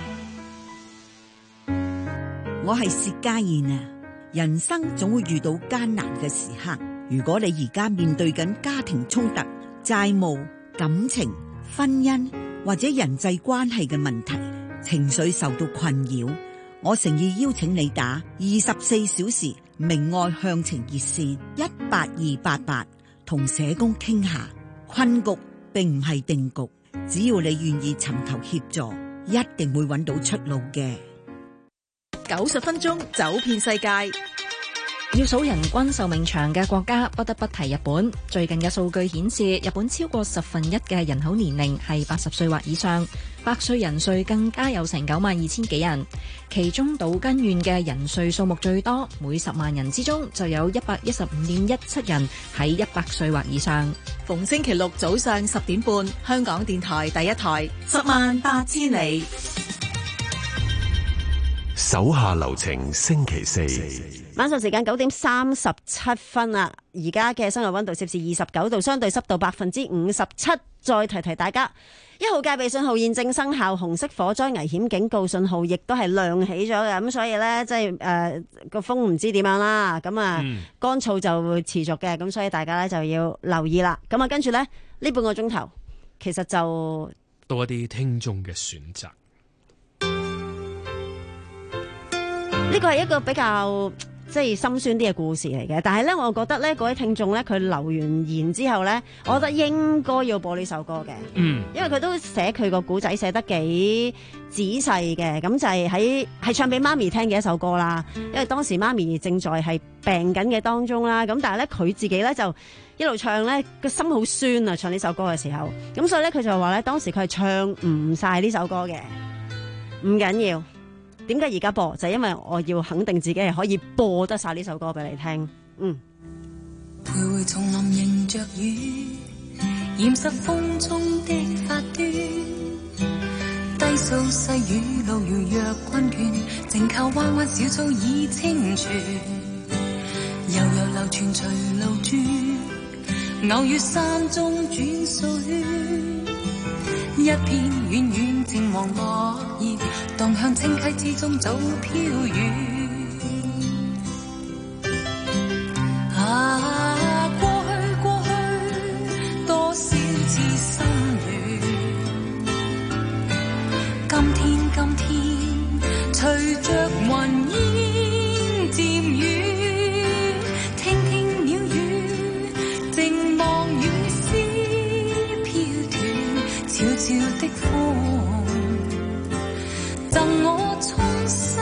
我係薛家燕啊！人生總會遇到艱難嘅時刻，如果你而家面對緊家庭衝突、債務、感情、婚姻或者人際關係嘅問題，情緒受到困擾，我誠意邀請你打二十四小時明愛向晴熱線一八二八八，同社工傾下。困局並唔係定局，只要你願意尋求協助，一定會揾到出路嘅。 九十分鐘走遍世界。 要數人均壽命長嘅國家，不得不提日本。最近嘅數據顯示，日本超過十分一嘅人口年齡係八十歲或以上，百歲人數更加有成九萬二千幾人。其中島根縣嘅人數數目最多，每十萬人之中就有一百一十五點一七人喺一百歲或以上。 逢星期六早上十點半，香港電台第一台，十萬八千里。 手下留情，星期四晚上時間九點三十七分啦。而家嘅室外溫度攝氏二十九度，相對濕度百分之五十七。再提提大家，一號戒備信號現正生效，紅色火災危險警告信號亦都係亮起咗嘅。咁所以呢，即係誒個風唔知點樣啦。咁啊，乾燥就會持續嘅。咁所以大家呢就要留意啦。咁啊，跟住呢，呢半個鐘頭，其實就多一啲聽眾嘅選擇。 呢個係一個比較即係心酸啲嘅故事嚟嘅，但係咧，我覺得咧，嗰位聽眾咧，佢留完言之後咧，我覺得應該要播呢首歌嘅，嗯，因為佢都寫佢個古仔寫得幾仔細嘅，咁就係喺係唱俾媽咪聽嘅一首歌啦。因為當時媽咪正在係病緊嘅當中啦，咁但係咧佢自己咧就一路唱咧個心好酸啊，唱呢首歌嘅時候，咁所以咧佢就話咧當時佢係唱唔晒呢首歌嘅，唔緊要。點解而家播？就係因為我要肯定自己係可以播得晒呢首歌俾你聽。嗯。 徘徊叢林迎着雨，染濕風中的發端。低訴細雨路遙若困倦，靜靠彎彎小草已清泉。悠悠流傳隨路轉，偶遇山中轉數圈。一片遠遠靜黃落葉，蕩向清溪之中早飄遠。啊，過去過去，多少次心軟。今天今天，隨着雲煙漸遠，聽聽鳥語，靜望雨絲飄斷，悄悄的風贈我衷心。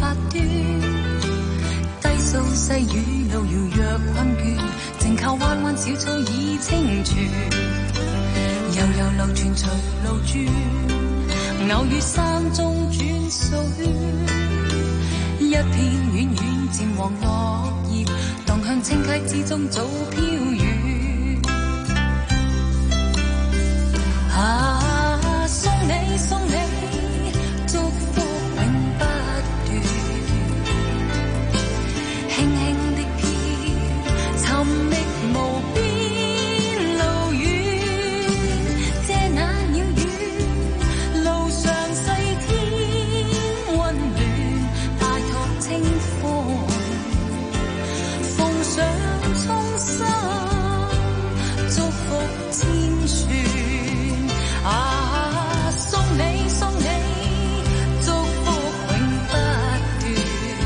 發端，低訴細雨路遙若困倦，靜靠彎彎小草已清泉，悠悠流傳隨路轉，偶遇山中轉數圈，一片遠遠漸黃落葉，蕩向清溪之中早飄遠。啊，送你送你，祝福永不斷，輕輕的飄，尋覓無邊路遠，這那遙遠路上細天溫暖，拜託清風，奉上衷心祝福千串。啊，送你送你，祝福永不斷，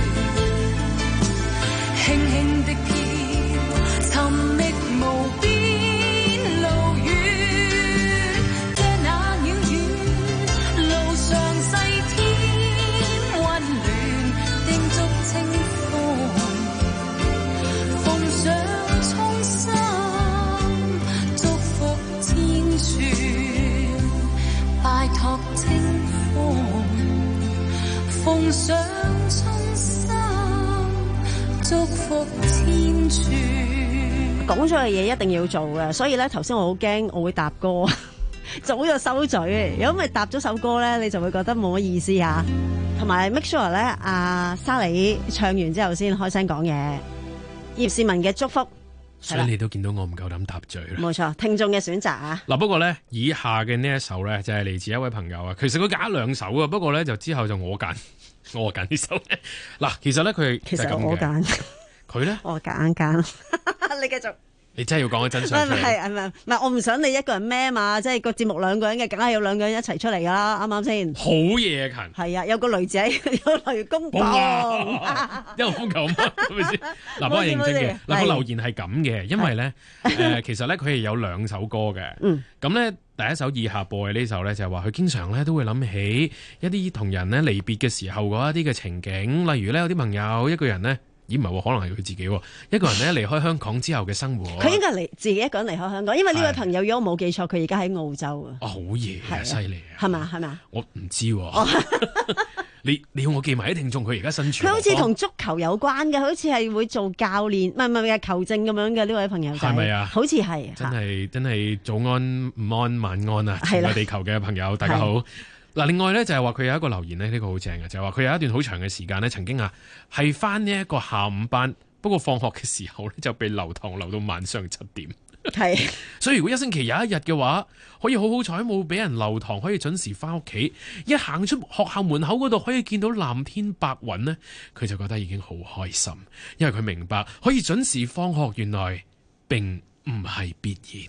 輕輕的飄，尋覓無邊路遠，這那遙遠路上細天溫暖，叮囑清風，奉上衷心祝福千串。拜託清風，奉上衷心祝福千串。 講咗嘅嘢一定要做嘅，所以咧頭先我好驚我會搭歌，早就收嘴。如果咪搭咗首歌咧，你就會覺得冇乜意思啊。同埋 make sure 咧，阿沙莉唱完之後先開聲講嘢。葉倩文嘅祝福。 所以你都見到我唔夠膽搭嘴啦。 冇錯，聽眾嘅選擇啊。 嗱，不過咧，以下嘅呢一首咧就係嚟自一位朋友啊。其實佢揀兩首啊，不過咧就之後就我揀，我揀呢首。嗱，其實咧佢其實我揀， 佢咧我揀揀。你繼續。 你真係要講個真相出嚟。 係係咪？唔係我唔想你一個人孭嘛，即係個節目兩個人嘅，梗係有兩個人一齊出嚟噶啦，啱唔啱先？ 好嘢勤。係啊，有個雷仔，有雷公公。 一路風球啊，係咪先？嗱，不過認真嘅，嗱個留言係咁嘅，因為咧誒，其實咧佢係有兩首歌嘅。嗯。咁咧第一首以下播嘅呢首咧就係話佢經常咧都會諗起一啲同人咧離別嘅時候嗰一啲嘅情景，例如咧有啲朋友一個人咧。咦唔係喎，可能係佢自己喎。一個人咧離開香港之後嘅生活， 佢應該離自己一個人離開香港，因為呢位朋友如果我冇記錯，佢而家喺澳洲啊。 哦，好嘢啊，犀利啊！ 係嘛係嘛？ 我唔知喎。你你要我記埋啲聽眾，佢而家身處。 佢好似同足球有關嘅，好似係會做教練，唔係唔係球證咁樣嘅呢位朋友仔。 係咪啊？ 好似係。 真係真係早安、午安、晚安啊！全個地球嘅朋友，大家好。嗱，另外咧就係話佢有一個留言咧，呢、呢個好正嘅，就係話佢有一段好長嘅時間咧，曾經啊係返呢一個下午班，不過放學嘅時候咧就被留堂留到晚上七點。 係， 所以如果一星期有一日嘅話，可以好好彩冇俾人留堂，可以準時返屋企，一行出學校門口嗰度可以見到藍天白雲呢，佢就覺得已經好開心，因為佢明白可以準時放學，原來並唔係必然。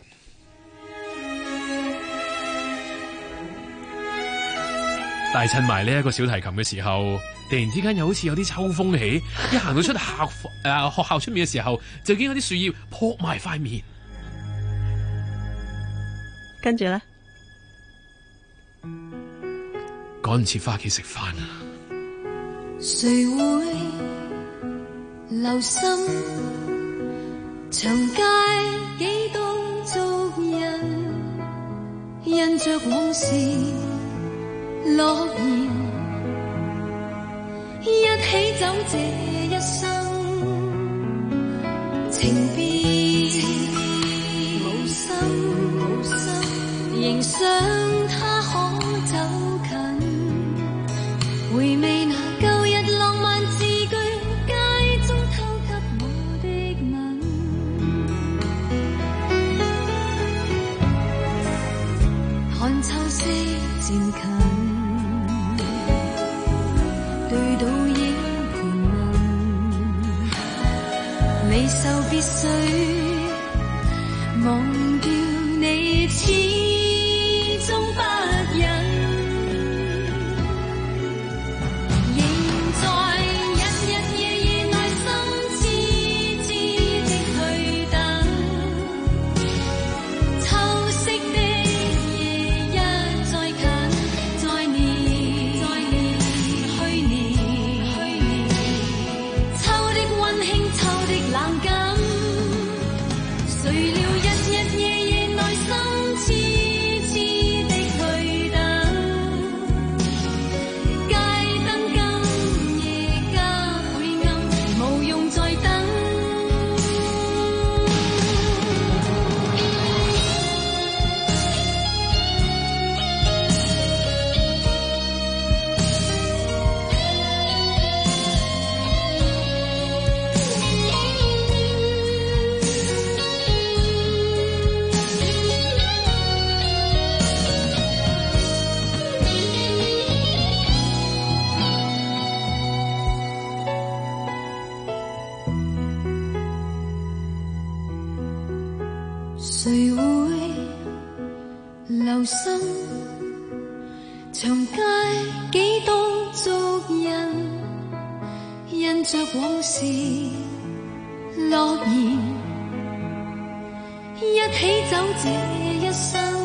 但係趁埋呢一個小提琴嘅時候，突然之間又好似有啲秋風起，一行到出校誒、呃、學校出面嘅時候，就已經有啲樹葉撲埋塊面。 跟住咧， 趕唔切返屋企食飯啊！ 誰會留心長街幾多足印，印着往事諾言，一起走這一生，情別無心，無心仍想他可走近，回味那舊日浪漫字句，街中偷給我的吻，看秋色漸近。對倒影盤問，離愁別緒，忘掉你始終不忍，仍在日日夜夜內心痴痴的去等，秋色的夜一再近，再年再年去年。 誰會留心？長街幾多足印，印着往事諾言，一起走這一生，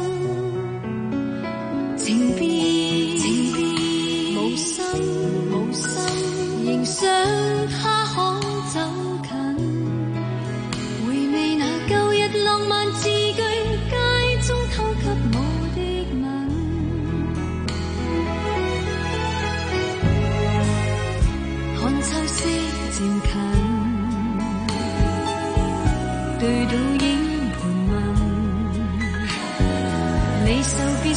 情變情變無心無心，仍想他可走近，回味那舊日浪漫字句，街中偷給我的吻，看秋色漸近，對倒影盤問，離愁別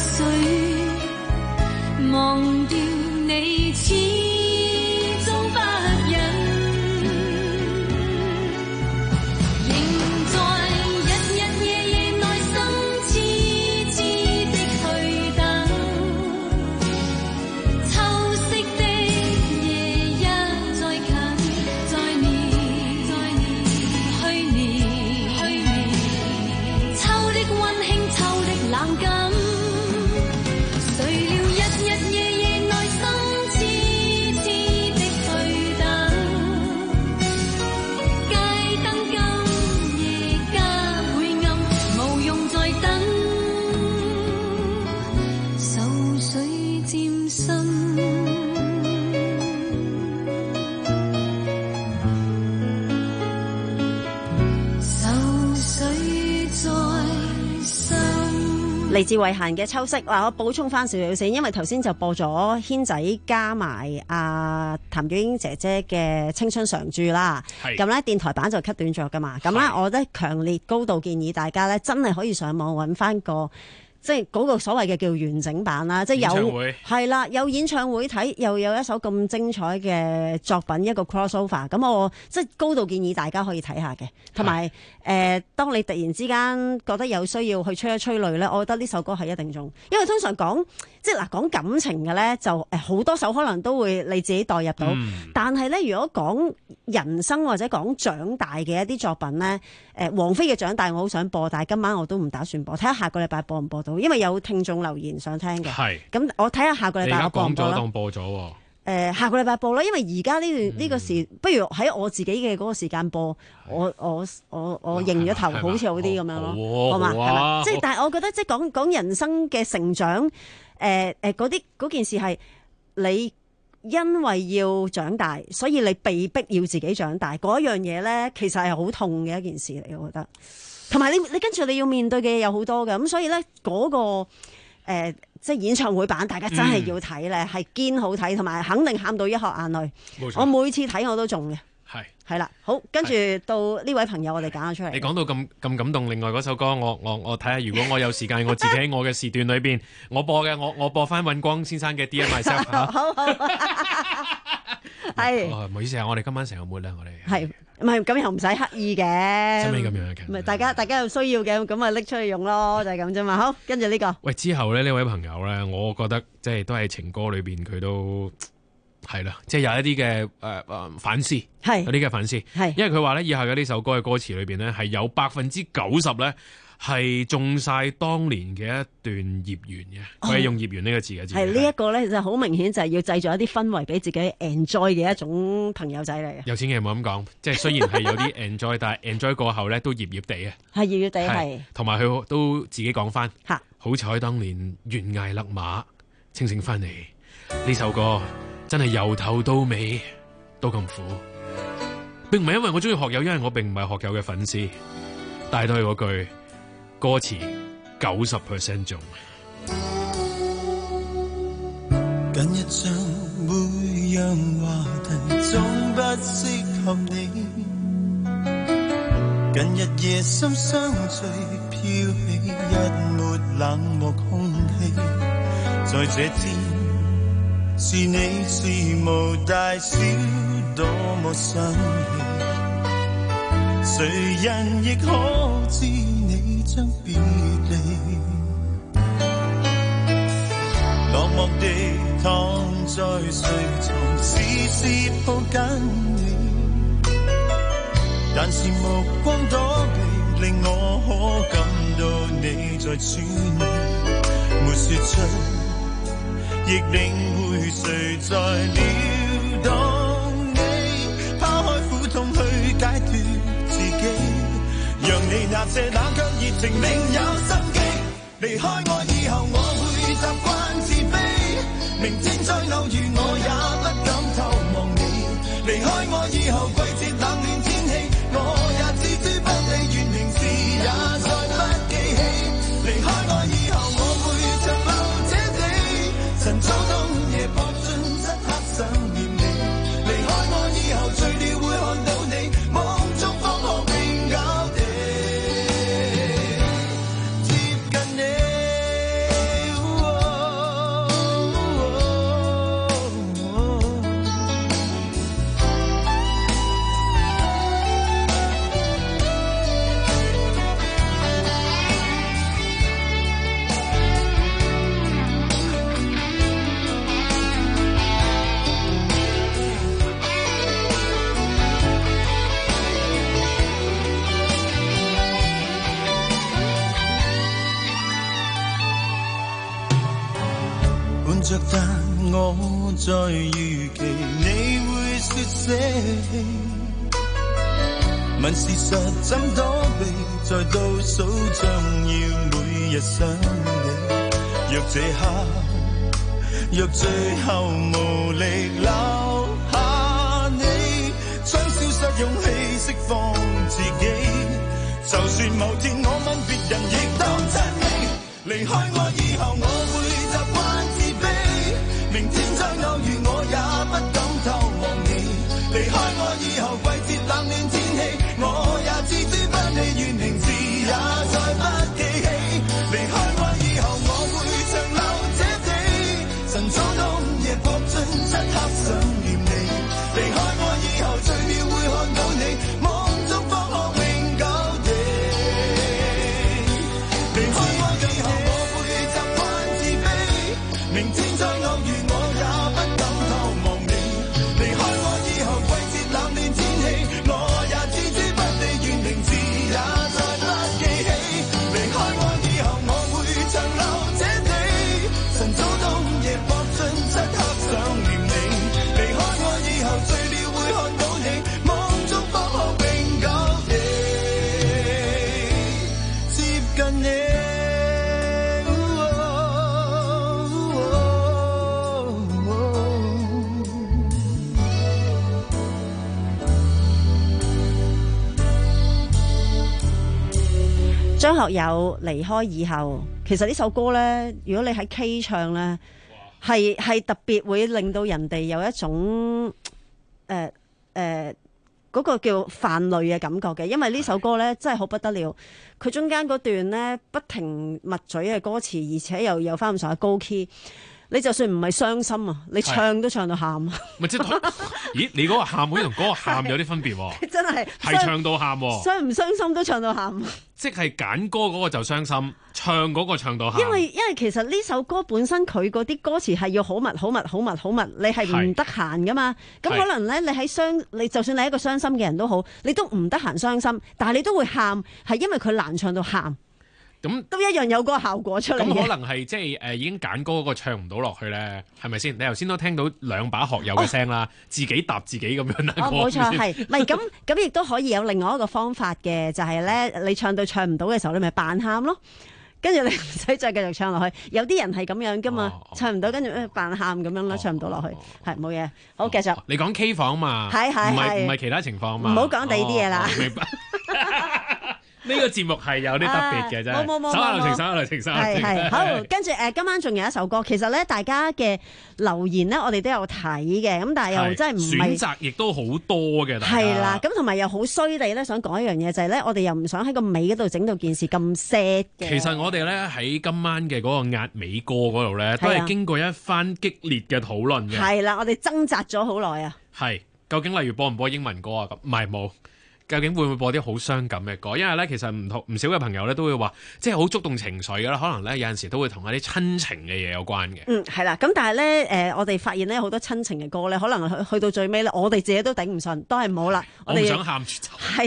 緒，忘掉你始終不忍，仍在日日夜夜內心痴痴的去等，秋色的夜一再近，再年再年去年去年，秋的溫馨秋的冷感，誰料日日夜夜內心痴痴的去等，街燈今夜加倍暗，無用再等，愁緒漸深。 嚟自慧嫻嘅秋色，話我補充翻少少先，因為頭先就播咗軒仔加埋阿譚玉英姐姐嘅青春常駐啦，咁咧電台版就 cut 短咗噶嘛，咁咧我覺得強烈高度建議大家咧真係可以上網揾翻個。即係嗰個所謂嘅叫完整版啦，即係有係啦，有演唱會睇，又有一首咁精彩嘅作品，一個 crossover， 咁我即係高度建議大家可以睇下嘅。同埋誒，當你突然之間覺得有需要去催一催淚咧，我覺得呢首歌係一定中，因為通常講即係嗱講感情嘅咧，就誒好多首可能都會你自己代入到，嗯、但係咧如果講人生或者講長大嘅一啲作品咧，誒王菲嘅長大我好想播，但係今晚我都唔打算播，睇下下個禮拜播唔播到。因為有聽眾留言想聽嘅，係咁我睇下下個禮拜我播唔播啦。你而家講咗當播咗喎。誒，下個禮拜播啦，因為而家呢段呢個時，不如喺我自己嘅嗰個時間播，我我我我認咗頭，好似好啲咁樣咯，好嘛？係嘛？即係但係我覺得即係講講人生嘅成長，誒誒嗰啲嗰件事係你因為要長大，所以你被逼要自己長大嗰樣嘢咧，其實係好痛嘅一件事嚟，我覺得。同埋你你跟住你要面對嘅嘢有好多嘅，咁所以咧嗰、嗰個誒、呃、即係演唱會版，大家真係要睇咧，係堅、嗯、好睇，同埋肯定喊到一殼眼淚。冇錯，我每次睇我都中嘅。係係啦，好，跟住到呢位朋友，我哋揀咗出嚟。你講到咁咁感動，另外嗰首歌，我我我睇下，如果我有時間，我自己喺我嘅時段裏邊，我播嘅，我我播翻尹光先生嘅《Dear Myself》嚇。好好。係。唔好意思啊，我哋今晚成個 mood 咧，我哋係。唔係咁又唔使刻意嘅，使咩咁樣嘅？唔係大家大家有需要嘅，咁咪拎出去用咯，就係咁啫嘛。好，跟住呢個。喂，之後咧呢位朋友咧，我覺得即係都係情歌裏邊佢都係啦，即係有一啲嘅誒誒反思，係有啲嘅反思，係因為佢話咧以下嘅呢首歌嘅歌詞裏邊咧係有百分之九十咧。係中晒當年嘅一段孽緣嘅，佢係、哦、用孽緣呢個字嘅字。係呢一個咧，就好明顯就係要製造一啲氛圍俾自己 enjoy 嘅一種朋友仔嚟嘅。有錢嘅唔好咁講，即係雖然係有啲 enjoy， 但係 enjoy 過後咧都孽孽地嘅。係孽孽地係。同埋佢都自己講翻，好彩當年懸崖勒馬，清醒翻嚟呢首歌真係由頭到尾都咁苦，並唔係因為我中意學友，因為我並唔係學友嘅粉絲，但係都係嗰句。歌詞九十 percent 中。 近日像每樣話題總不適合你，近日夜深相聚飄起一抹冷漠空氣，在這天是你事無大小多麼生氣，誰人亦可知將別離，落寞地躺在睡床，絲絲抱緊你，但是目光躲避，令我可感到你在轉沒說出，亦領會誰在撩動你，拋開苦痛去解脫自己，讓你那些冷卻熱情另有生機。離開我以後，我會習慣自卑，明天再偶遇我也不敢偷望你。離開我以後，季節冷暖天氣，我也只知不理，願明示也再不記起。離開我以後，我會長留這地，晨早冬夜撲進漆黑想念你。離開我以後，醉了會看到你，夢中方可永久地接近你。伴着但我在預期你會說捨棄，問事實怎躲避，在倒數將要每日想你。若這刻若最後無力留下你，將消失勇氣釋放自己，就算某天我問別人亦當真你。離開我以後，我會習慣自卑，明天再偶遇我也不敢偷望你。離開我以後，季節冷暖天氣，我也置之不理，願名字也再不記起。離開我以後，我會長留這地，晨早冬夜撲進漆黑想念你。離開我以後，醉了會看到你，夢中方可永久地離開我以後，我會習慣自卑，明天再偶遇我也不敢偷望你。離開我以後，季節冷暖天氣，我也置之不理，願名字也再不記起。離開我以後，我會長留這地，晨早冬夜撲進漆黑想念你。離開我以後，醉了會看到你，夢中方可永久地接近你。 張學友離開以後，其實呢首歌呢，如果你喺 K 唱呢，係係特別會令到人哋有一種誒誒嗰個叫泛淚嘅感覺嘅，因為呢首歌呢真係好不得了，佢中間嗰段呢不停密嘴嘅歌詞，而且又有翻咁上下高 key。你就算唔係傷心啊，你唱都唱到喊。 咪即係，咦？你嗰個喊會同嗰個喊有啲分別喎。 真係係唱到喊， 傷唔傷心都唱到喊。 即係揀歌嗰個就傷心，唱嗰個唱到喊。 因為因為其實呢首歌本身佢嗰啲歌詞係要好密好密好密好密，你係唔得閒噶嘛。咁可能咧，你喺傷，你就算你係一個傷心嘅人都好，你都唔得閒傷心，但係你都會喊，係因為佢難唱到喊。咁都一樣有嗰個效果出嚟嘅。 咁可能係即係誒已經揀歌嗰個唱唔到落去咧，係咪先？你頭先都聽到兩把學友嘅聲啦，哦、自己答自己咁樣啦。 哦，冇錯，係，唔係咁咁亦都可以有另外一個方法嘅，就係、是、咧你唱到唱唔到嘅時候，你咪扮喊咯，跟住你唔使再繼續唱落去。有啲人係咁樣噶嘛，哦、唱唔到跟住扮喊咁樣啦，唱唔到落去，係冇嘢。好，繼續。 你講 K 房嘛？係係係，唔係唔係其他情況嘛？ 唔好講第二啲嘢啦。 明白。呢個節目係有啲特別嘅，真係。冇冇冇。手下留情，手下留情，手下留情。係係。好，跟住誒，今晚仲有一首歌，其實咧，大家嘅留言咧，我哋都有睇嘅，咁但係又真係唔係選擇，亦都好多嘅。 係啦，咁同埋又好衰地咧，想講一樣嘢就係咧，我哋又唔想喺個尾嗰度整到件事咁 sad 嘅。 其實我哋咧喺今晚嘅嗰個壓尾歌嗰度咧，都係經過一番激烈嘅討論嘅。 係啦，我哋掙扎咗好耐啊。 係，究竟例如播唔播英文歌啊？咁唔係冇。究竟會唔會播啲好傷感嘅歌？因為咧，其實唔同唔少嘅朋友咧都會話，即係好觸動情緒㗎啦。可能咧有陣時都會同一啲親情嘅嘢有關嘅。 嗯，係啦。咁但係咧，誒，我哋發現咧好多親情嘅歌咧，可能去去到最尾咧，我哋自己都頂唔順，都係唔好啦。 我唔想喊住走。 係啊。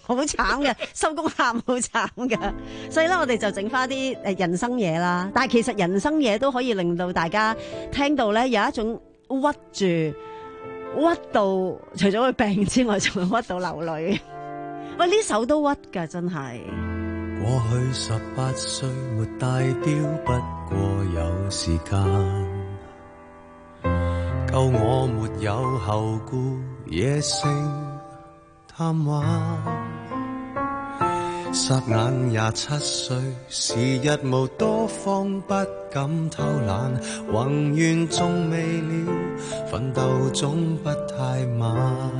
好慘嘅，收工喊好慘嘅。所以咧，我哋就整翻啲誒人生嘢啦。但係其實人生嘢都可以令到大家聽到咧有一種屈住。屈到除咗佢病之外，仲會屈到流淚。喂，呢首都屈㗎，真係。 過去十八歲沒帶錶，不過有時間，夠我沒有後顧，野性貪玩。霎眼廿七歲，時日無多方，不敢偷懶，宏願仲未了，奮鬥總不太晚。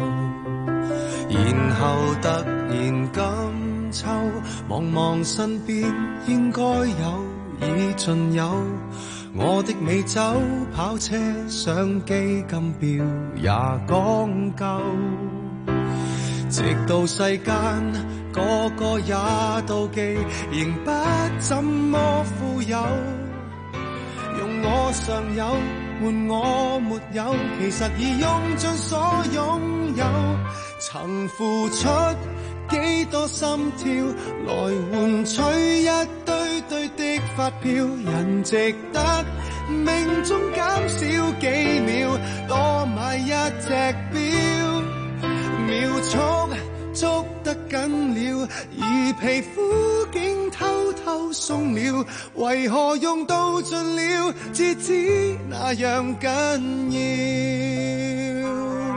然後突然今秋，望望身邊應該有已盡有，我的美酒、跑車、相機、金錶也講究。直到世間個個也妒忌，仍不怎麼富有。用我尚有換我沒有，其實已用盡所擁有。曾付出幾多心跳，來換取一堆堆的發票。人值得命中減少幾秒，多買一隻錶。秒速捉得緊了，而皮膚竟偷偷鬆了，為何用到盡了，至知那樣緊要。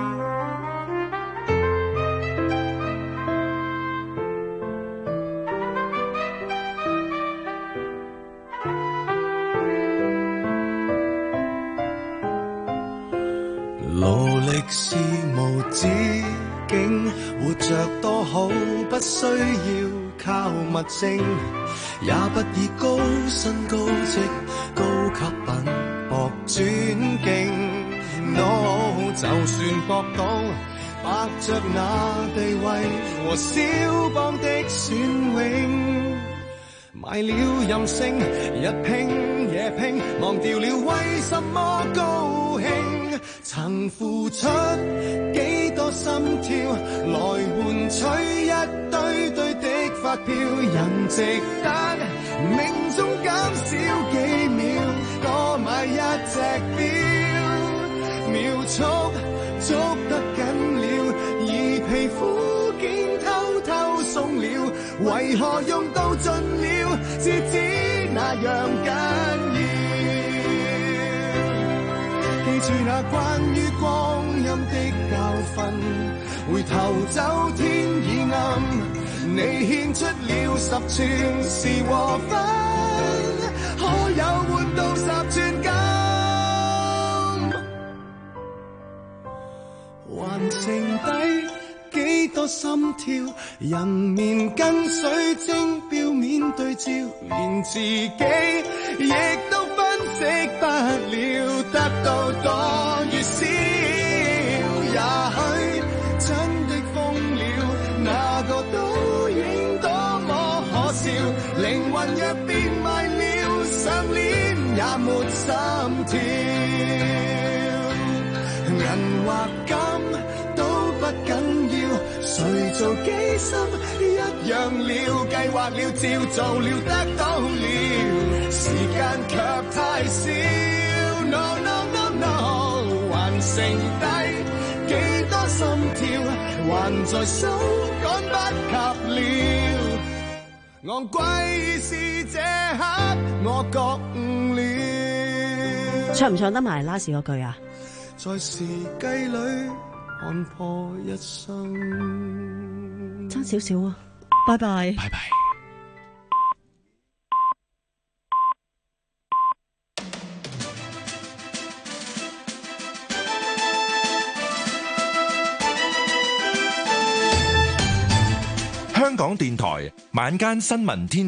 勞力是無止境，活着多好，不需要靠物證，也不以高薪高職高級品博尊敬。No， 就算博到白着那地位和肖邦的選永，買了任性，日拼夜拼，忘掉了為什麼高興。曾付出幾多心跳，來換取一堆堆的發票。人值得命中減少幾秒，多買一隻錶。秒速捉得緊了，而皮膚竟偷偷鬆了，為何用到盡了，至知那樣緊要。記住那關於光陰的教訓，回頭走天已暗，你獻出了十寸是和分，可有換到十寸金？還剩低幾多心跳？人面跟水晶表面對照，連自己亦都分析不了，得到多與少，也許真的瘋了，哪個倒影多麼可笑，靈魂若變賣了，上鏈也沒心跳，銀或金都不緊要，誰做機心一樣了，計劃了照做了得到了，時間卻太少。No no no no， 還剩低幾多心跳，還在手趕不及了，昂貴是這刻我覺悟了。 唱唔唱得埋 last 嗰句啊？ 在時計裏看破一生， 差少少啊！拜拜， 拜拜。 香港電台晚間新聞天。